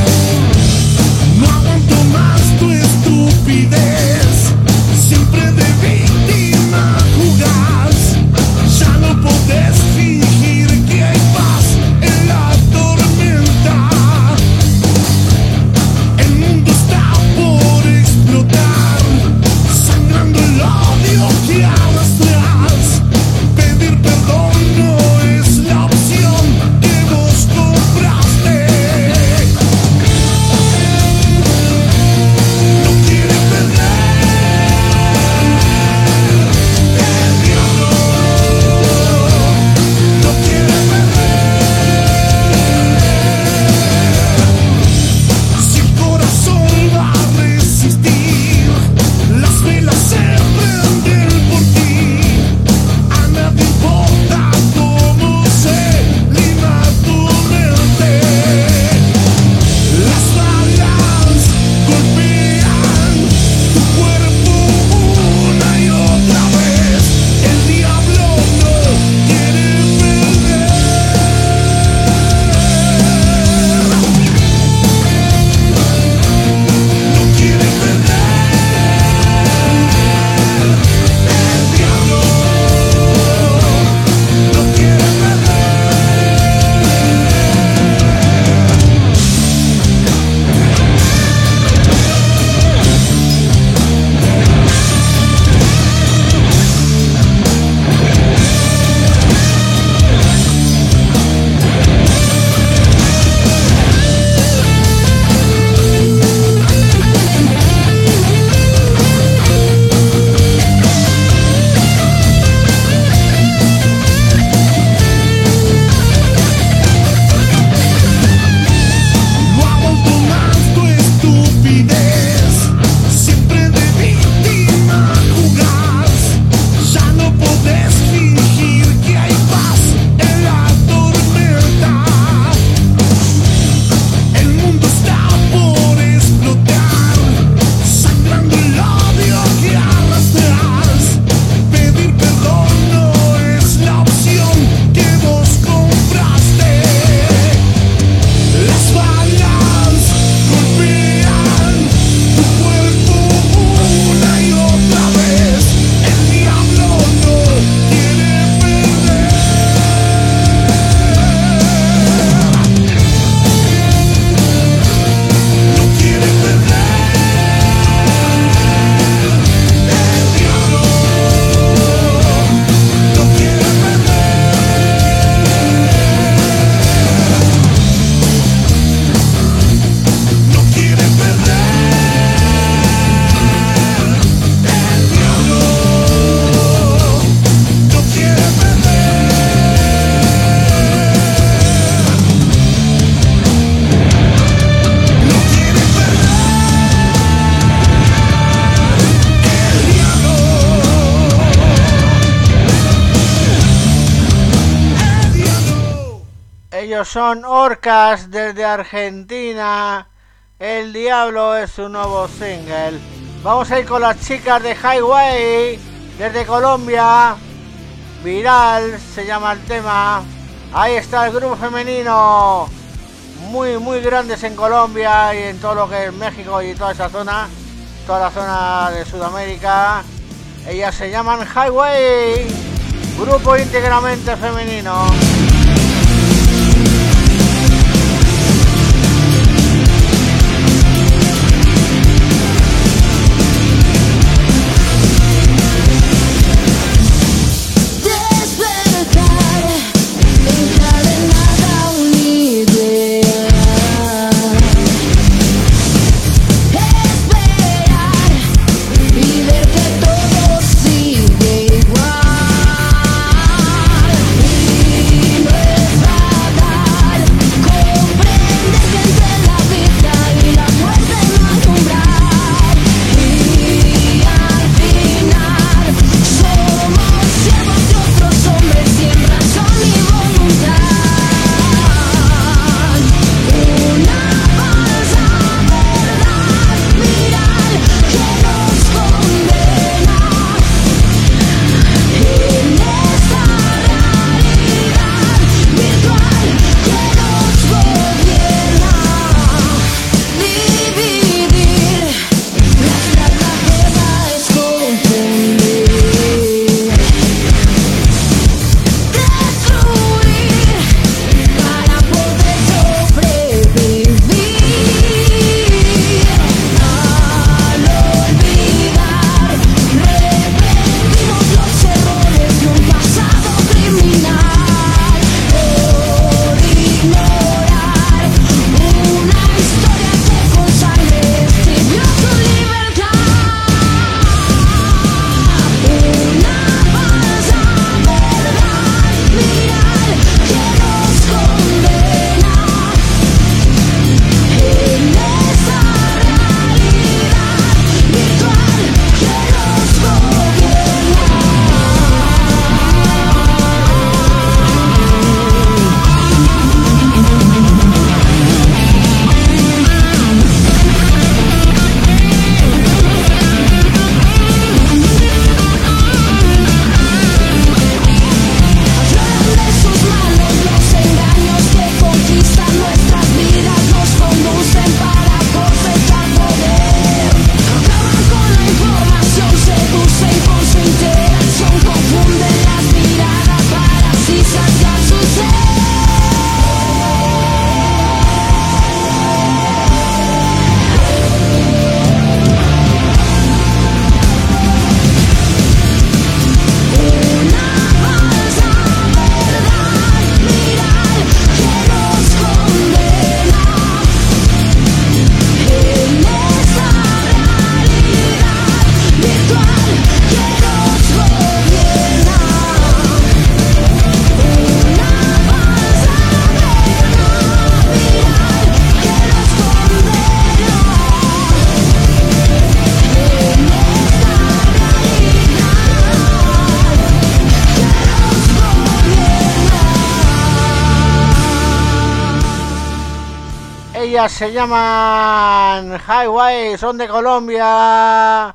No aguanto más tu estupidez, siempre de Ellos son Orcas desde Argentina. El Diablo es su nuevo single. Vamos a ir con las chicas de Highway desde Colombia. Viral se llama el tema. Ahí está el grupo femenino. Muy grandes en Colombia y en todo lo que es México y toda esa zona. Toda la zona de Sudamérica. Ellas se llaman Highway. Grupo íntegramente femenino. Ellas se llaman Highway, son de Colombia.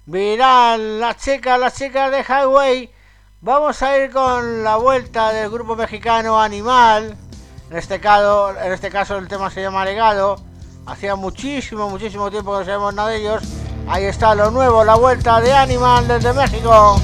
Viral, las chicas de Highway. Vamos a ir con la vuelta del grupo mexicano Animal. En este caso el tema se llama Legado. Hacía muchísimo tiempo que no sabemos nada de ellos. Ahí está lo nuevo, la vuelta de Animal desde México.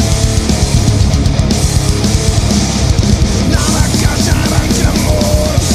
Nada callará el amor.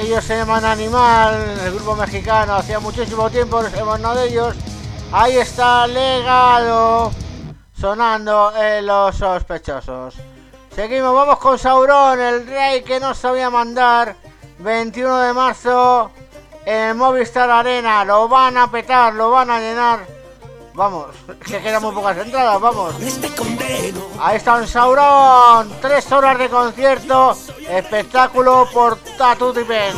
Ellos se llaman Animal, el grupo mexicano, hacía muchísimo tiempo no sabemos nada de ellos. Ahí está Legado, sonando en Los Sospechosos. Seguimos, vamos con Sauron, el rey que no sabía mandar. 21 de marzo en el Movistar Arena, lo van a petar, lo van a llenar. Vamos, que quedan muy pocas entradas, vamos. Ahí está un Sauron, 3 horas de concierto, espectáculo por Tattoo Tipen.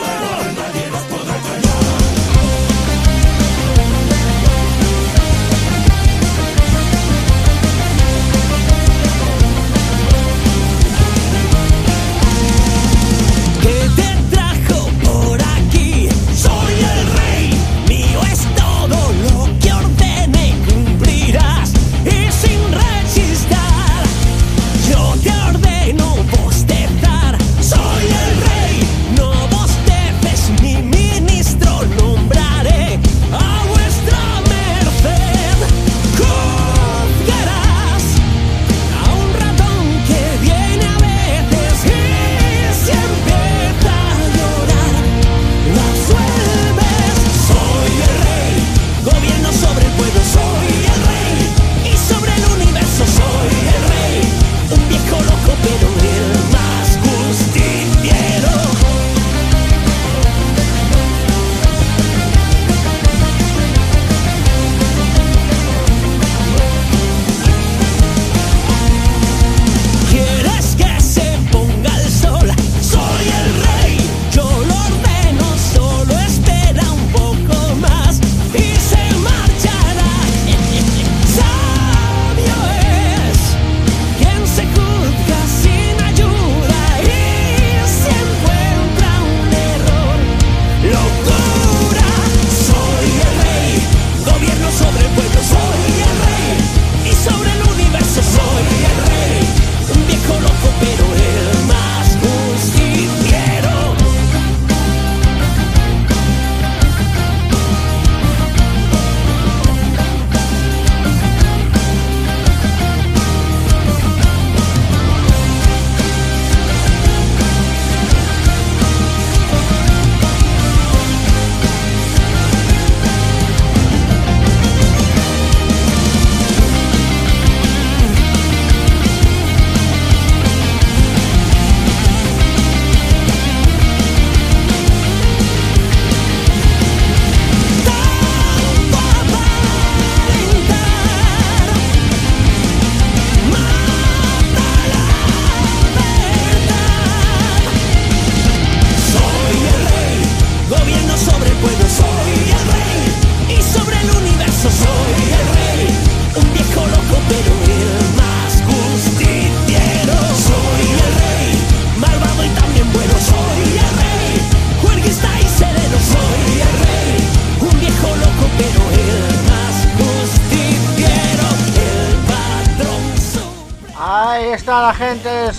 La gente de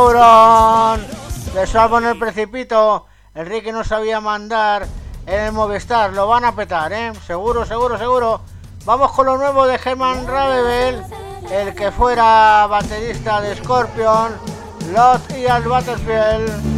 Sauron de su álbum El Precipito, el rey que no sabía mandar en el Movistar, lo van a petar, seguro. Vamos con lo nuevo de Herman Rarebel, el que fuera baterista de Scorpion, Lot y Al Battlefield.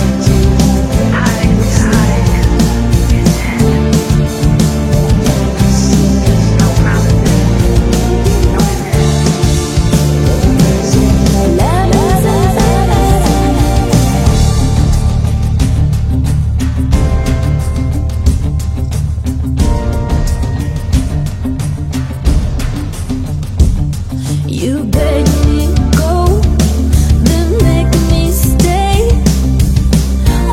You beg me go, then make me stay.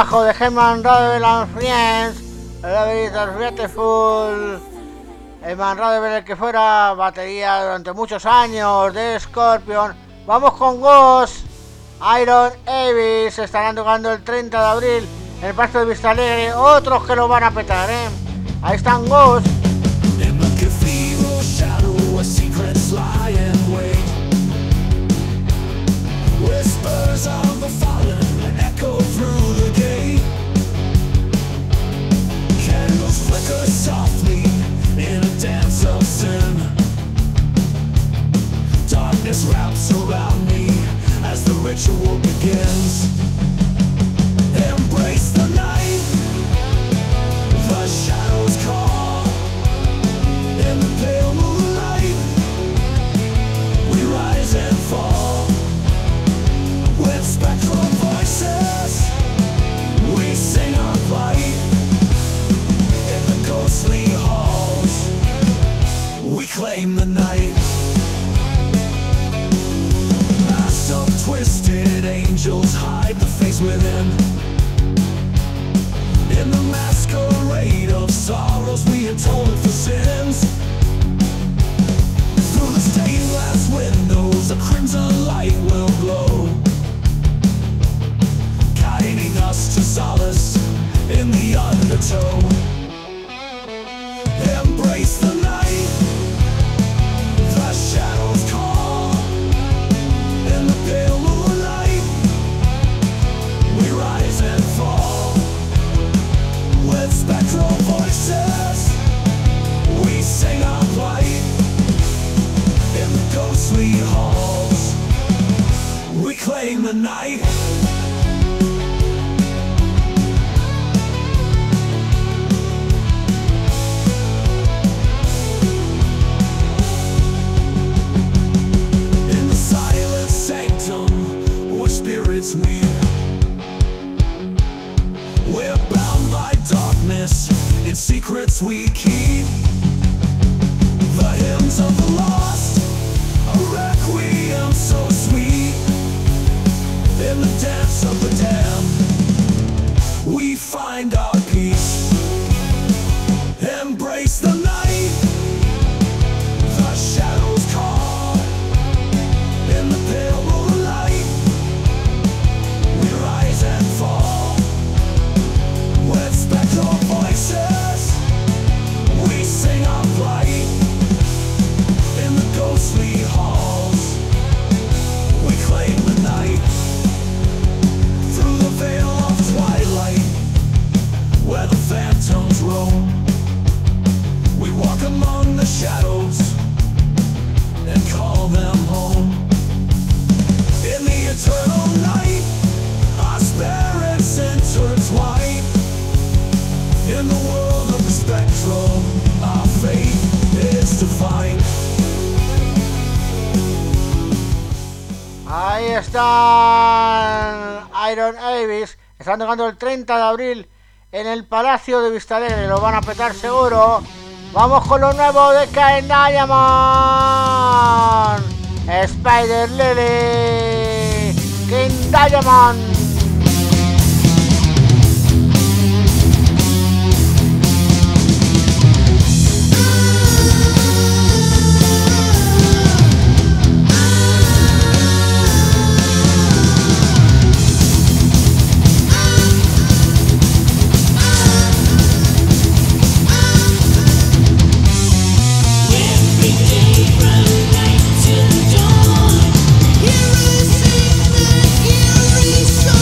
bajo de Herman Radevel and Friends, el Beautiful, Herman Radevel, el que fuera batería durante muchos años de Scorpion. Vamos con Ghost, Iron Abyss, estarán tocando el 30 de abril en el Pasto de Vistalegre, otros que lo van a petar, ahí están Ghost. In the cathedral shadow, a secret lie in wait. Whispers of the fallen echo through the gate. Candles flicker softly in a dance of sin. Darkness wraps around me as the ritual begins. Embrace the night, the shadows call. In the pale moonlight, we rise and fall. With spectral voices, we sing our plight. In the ghostly halls, we claim the night. Masks of twisted angels hide the face within. In the masquerade of sorrows, we atone for sins. Through the stained glass windows, a crimson light will glow, guiding us to solace in the undertow. Embrace the night, the shadows call. In the pale moonlight, we rise and fall. With spectral voices, we sing our plight. In the ghostly halls, we claim the night. In the silent sanctum, where spirits meet, we're bound by darkness, in secrets we keep. The hymns of the lost, a requiem so sweet. In the depths of the damned, we find our peace. Embrace the night, the shadows call. In the pale moonlight, we rise and fall. With spectral voices, we sing our plight. In the ghostly halls, we claim the night. Through the veil of twilight, where the phantoms roam, we walk among the shadows and call them home. In the eternal night, our spirits intertwine. In the world of the spectral, our fate is to find. Ahí están Iron Abyss, están tocando el 30 de abril en el Palacio de Vistalegre, lo van a petar seguro. Vamos con lo nuevo de King Diamond, Spider Lily, King Diamond. Heroes sing the eerie song.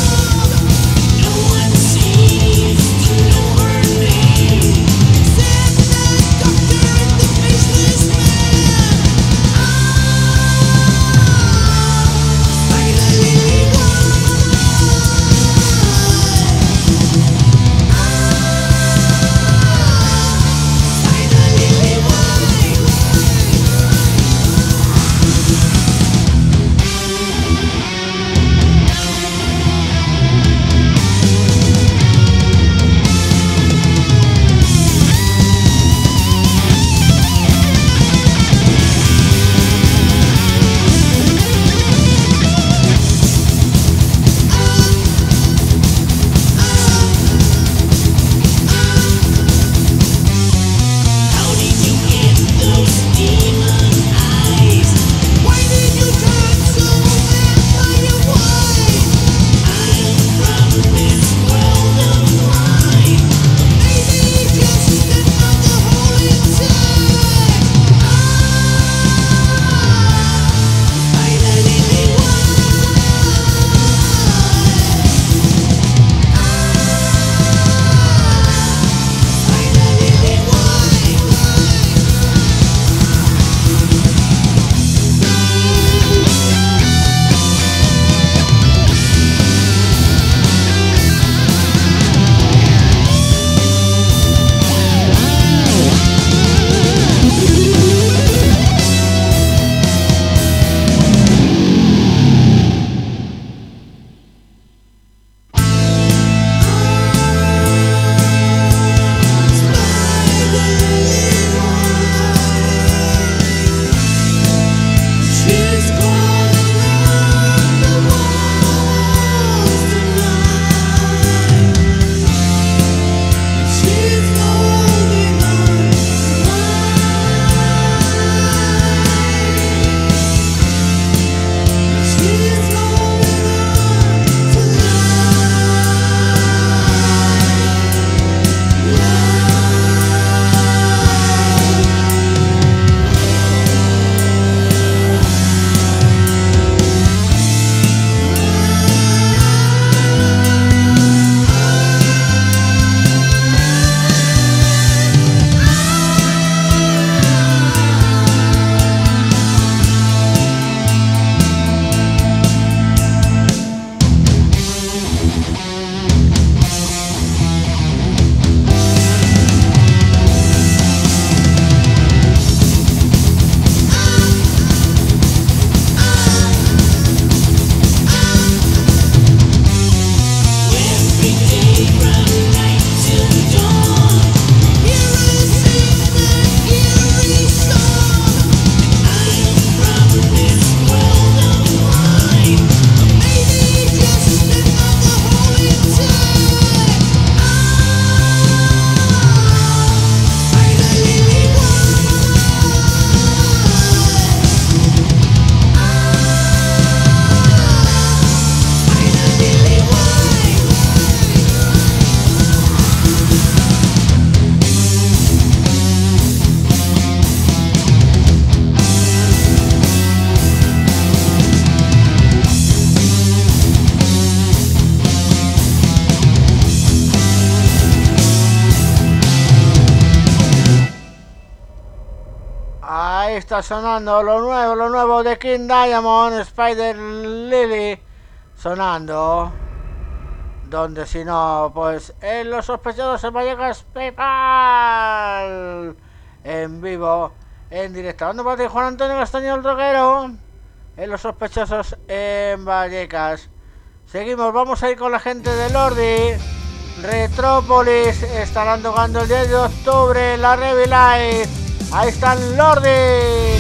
ahí está sonando lo nuevo de King Diamond, Spider Lily, sonando. Donde si no, pues en Los Sospechosos en Vallecas, PayPal, en vivo, en directo. Hablando para ti, Juan Antonio Castaño, el rockero, en Los Sospechosos en Vallecas. Seguimos, vamos a ir con la gente de Lordi. Retrópolis estarán tocando el 10 de octubre en la Revilife. Ahí están Lordi.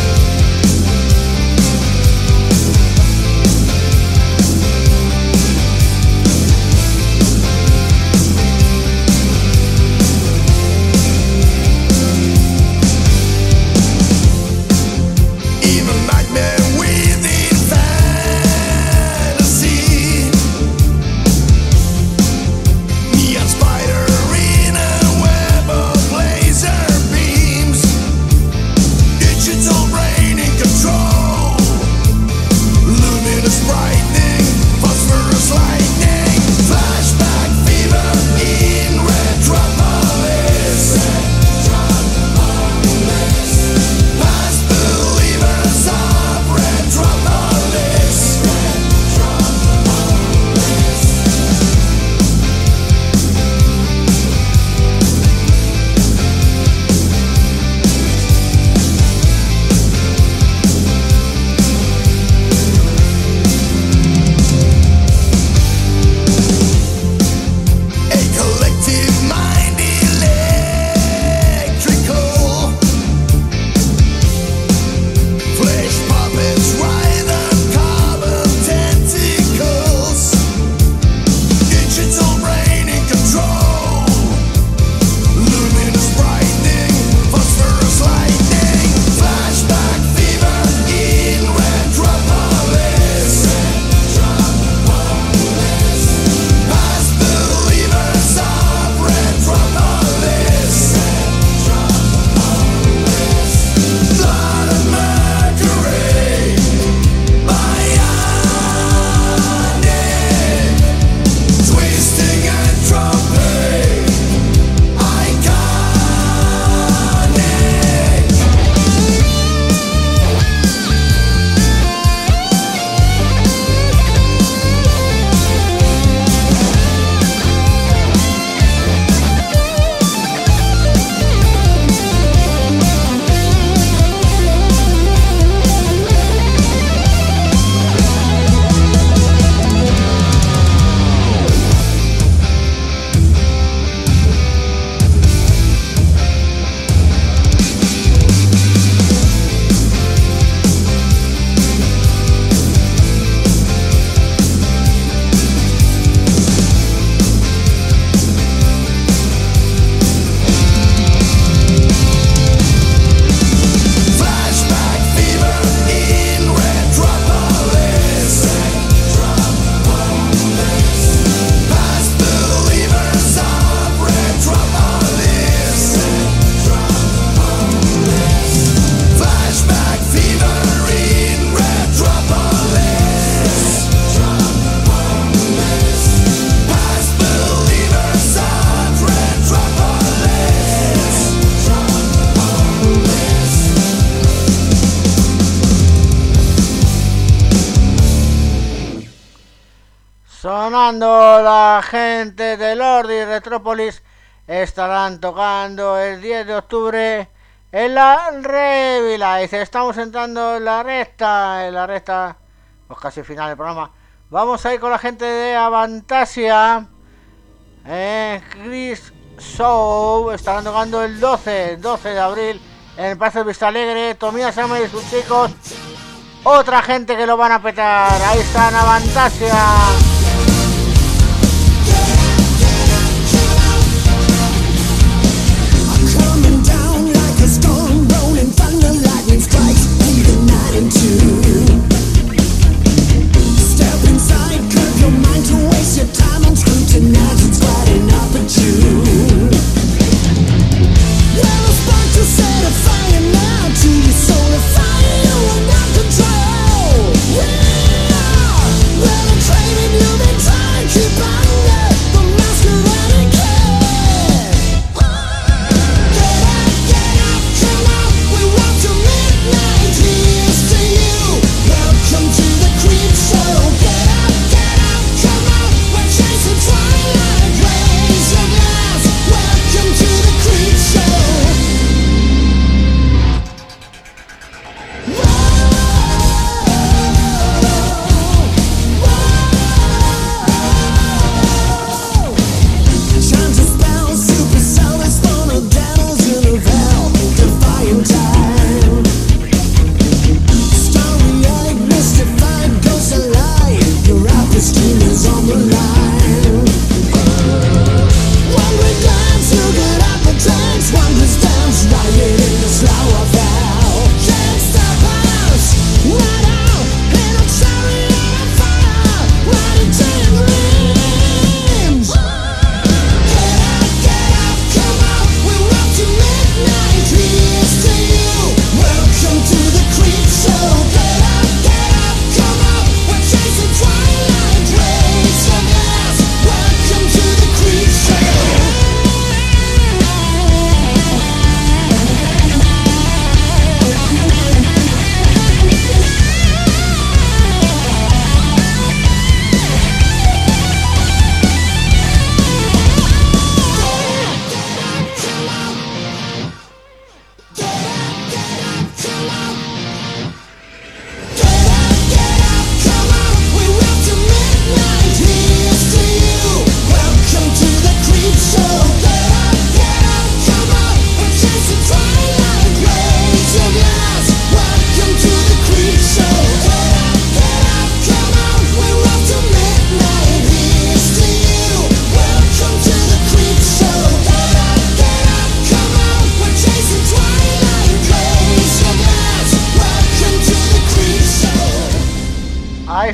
Sonando la gente de Lordi y Retrópolis estarán tocando el 10 de octubre en la Revilife. Estamos entrando en la recta, pues casi final del programa. Vamos a ir con la gente de Avantasia. Chris Show estarán tocando el 12 de abril en el Palacio de Vista Alegre. Tomías Sama y sus chicos. Otra gente que lo van a petar. Ahí están Avantasia. Trading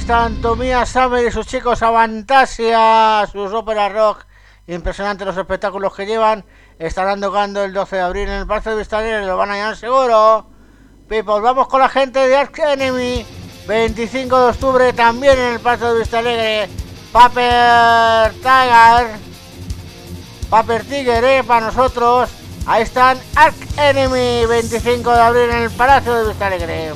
están Tobias Sammer y sus chicos Avantasia, sus óperas rock. Impresionante los espectáculos que llevan. Estarán tocando el 12 de abril en el Parque de Vista Alegre, lo van a llenar seguro. People, vamos con la gente de Arch Enemy. 25 de octubre también en el Parque de Vista Alegre. Paper Tiger, para nosotros. Ahí están Arch Enemy, 25 de abril en el Palacio de Vista Alegre.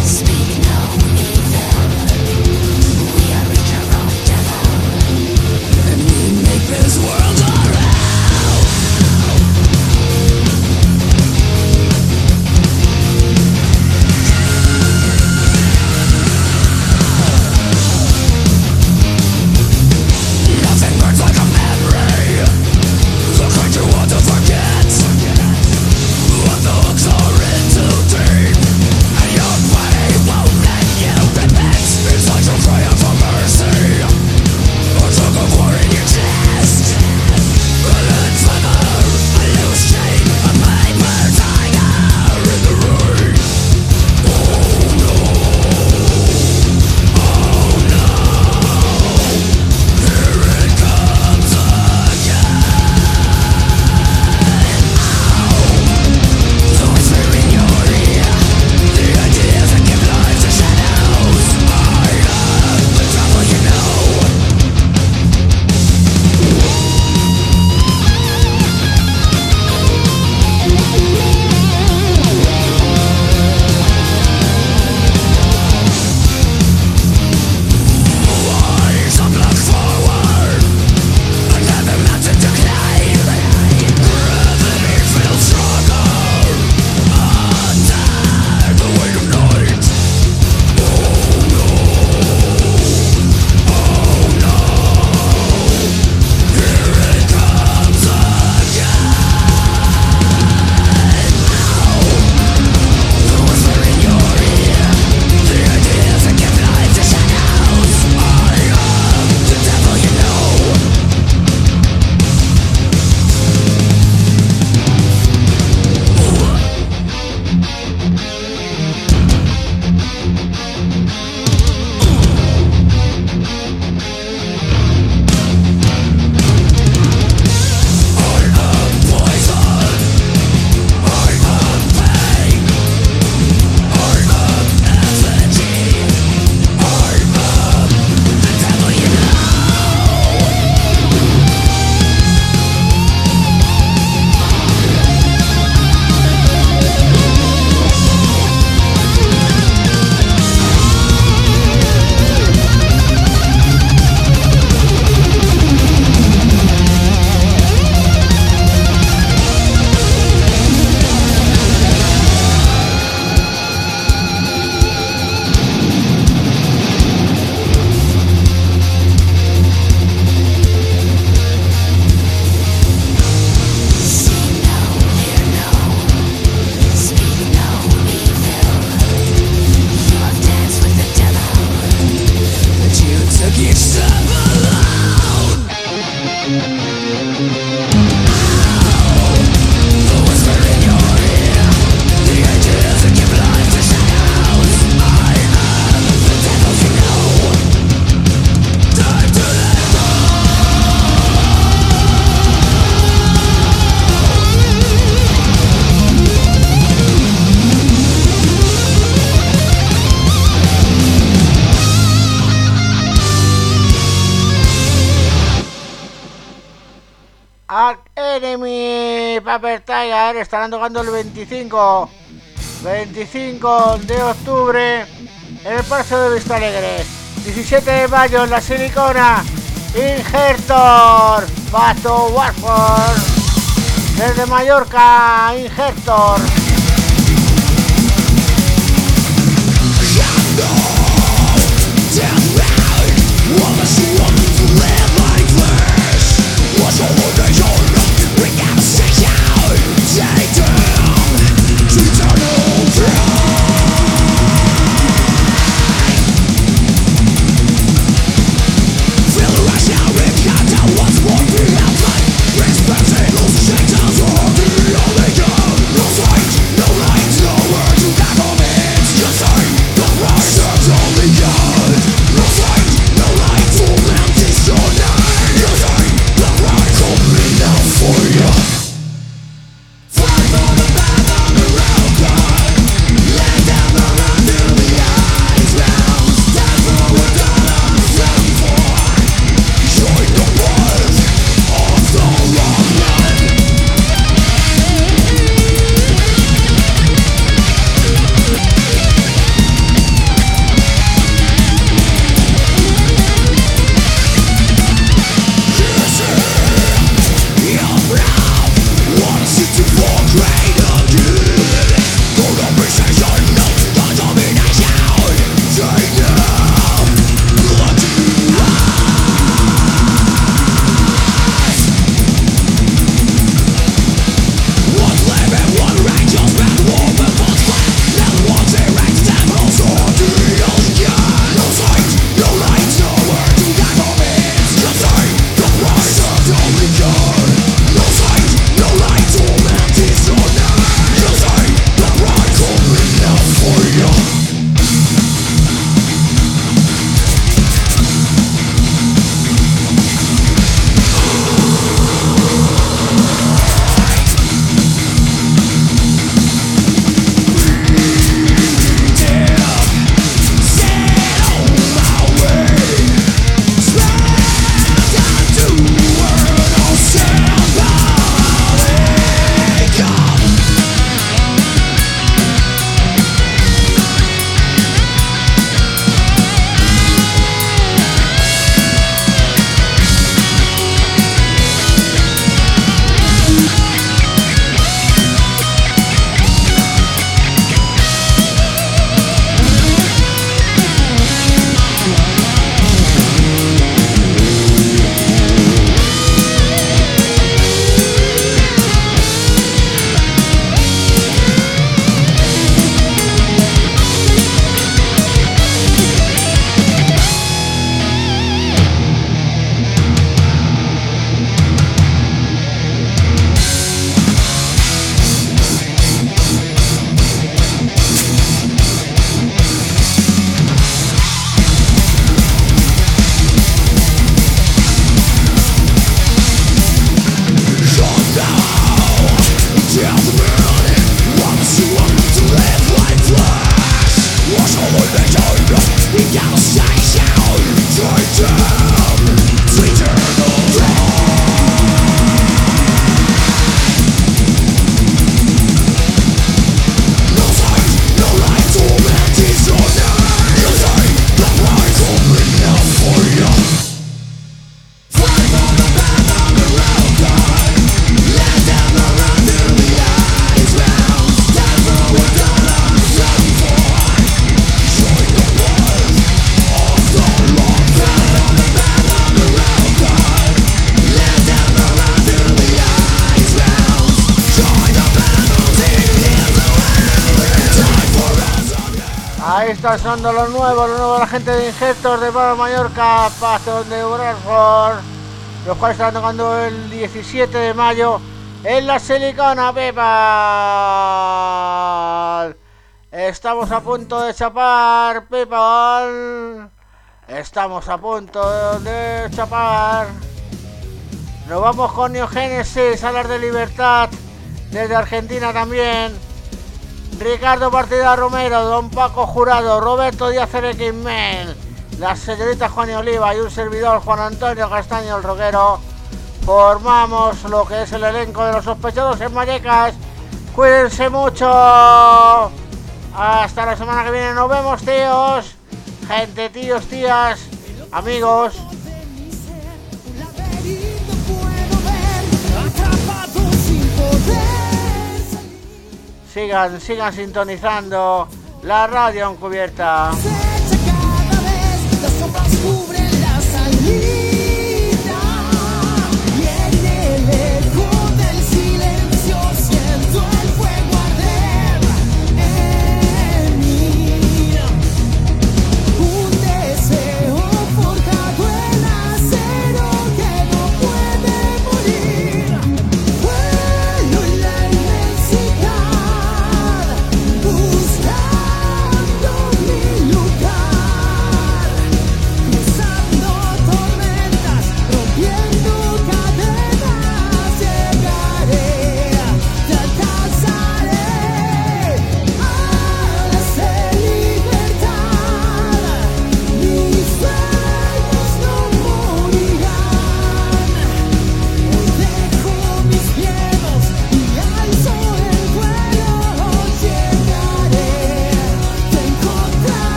Paper Tiger estarán tocando el 25 de octubre en el Parque de Vista Alegre. 17 de mayo en la Silicona, Injertor, Bato Warford. Desde Mallorca, Injertor. Fight! Ahí está sonando lo nuevo de la gente de Injertos de Palma Mallorca, Pastor de Bradford, los cuales están tocando el 17 de mayo en la Silicona People. Estamos a punto de chapar, People. Estamos a punto de chapar. Nos vamos con Neo Genesis, Alas de Libertad, desde Argentina también. Ricardo Partida Romero, Don Paco Jurado, Roberto Díaz Erequimel, la señorita Juan y Oliva y un servidor Juan Antonio Castaño el Roquero. Formamos lo que es el elenco de Los Sospechosos en Vallecas. Cuídense mucho. Hasta la semana que viene. Nos vemos, tíos. Gente, tíos, tías, amigos. Sigan sintonizando la radio encubierta.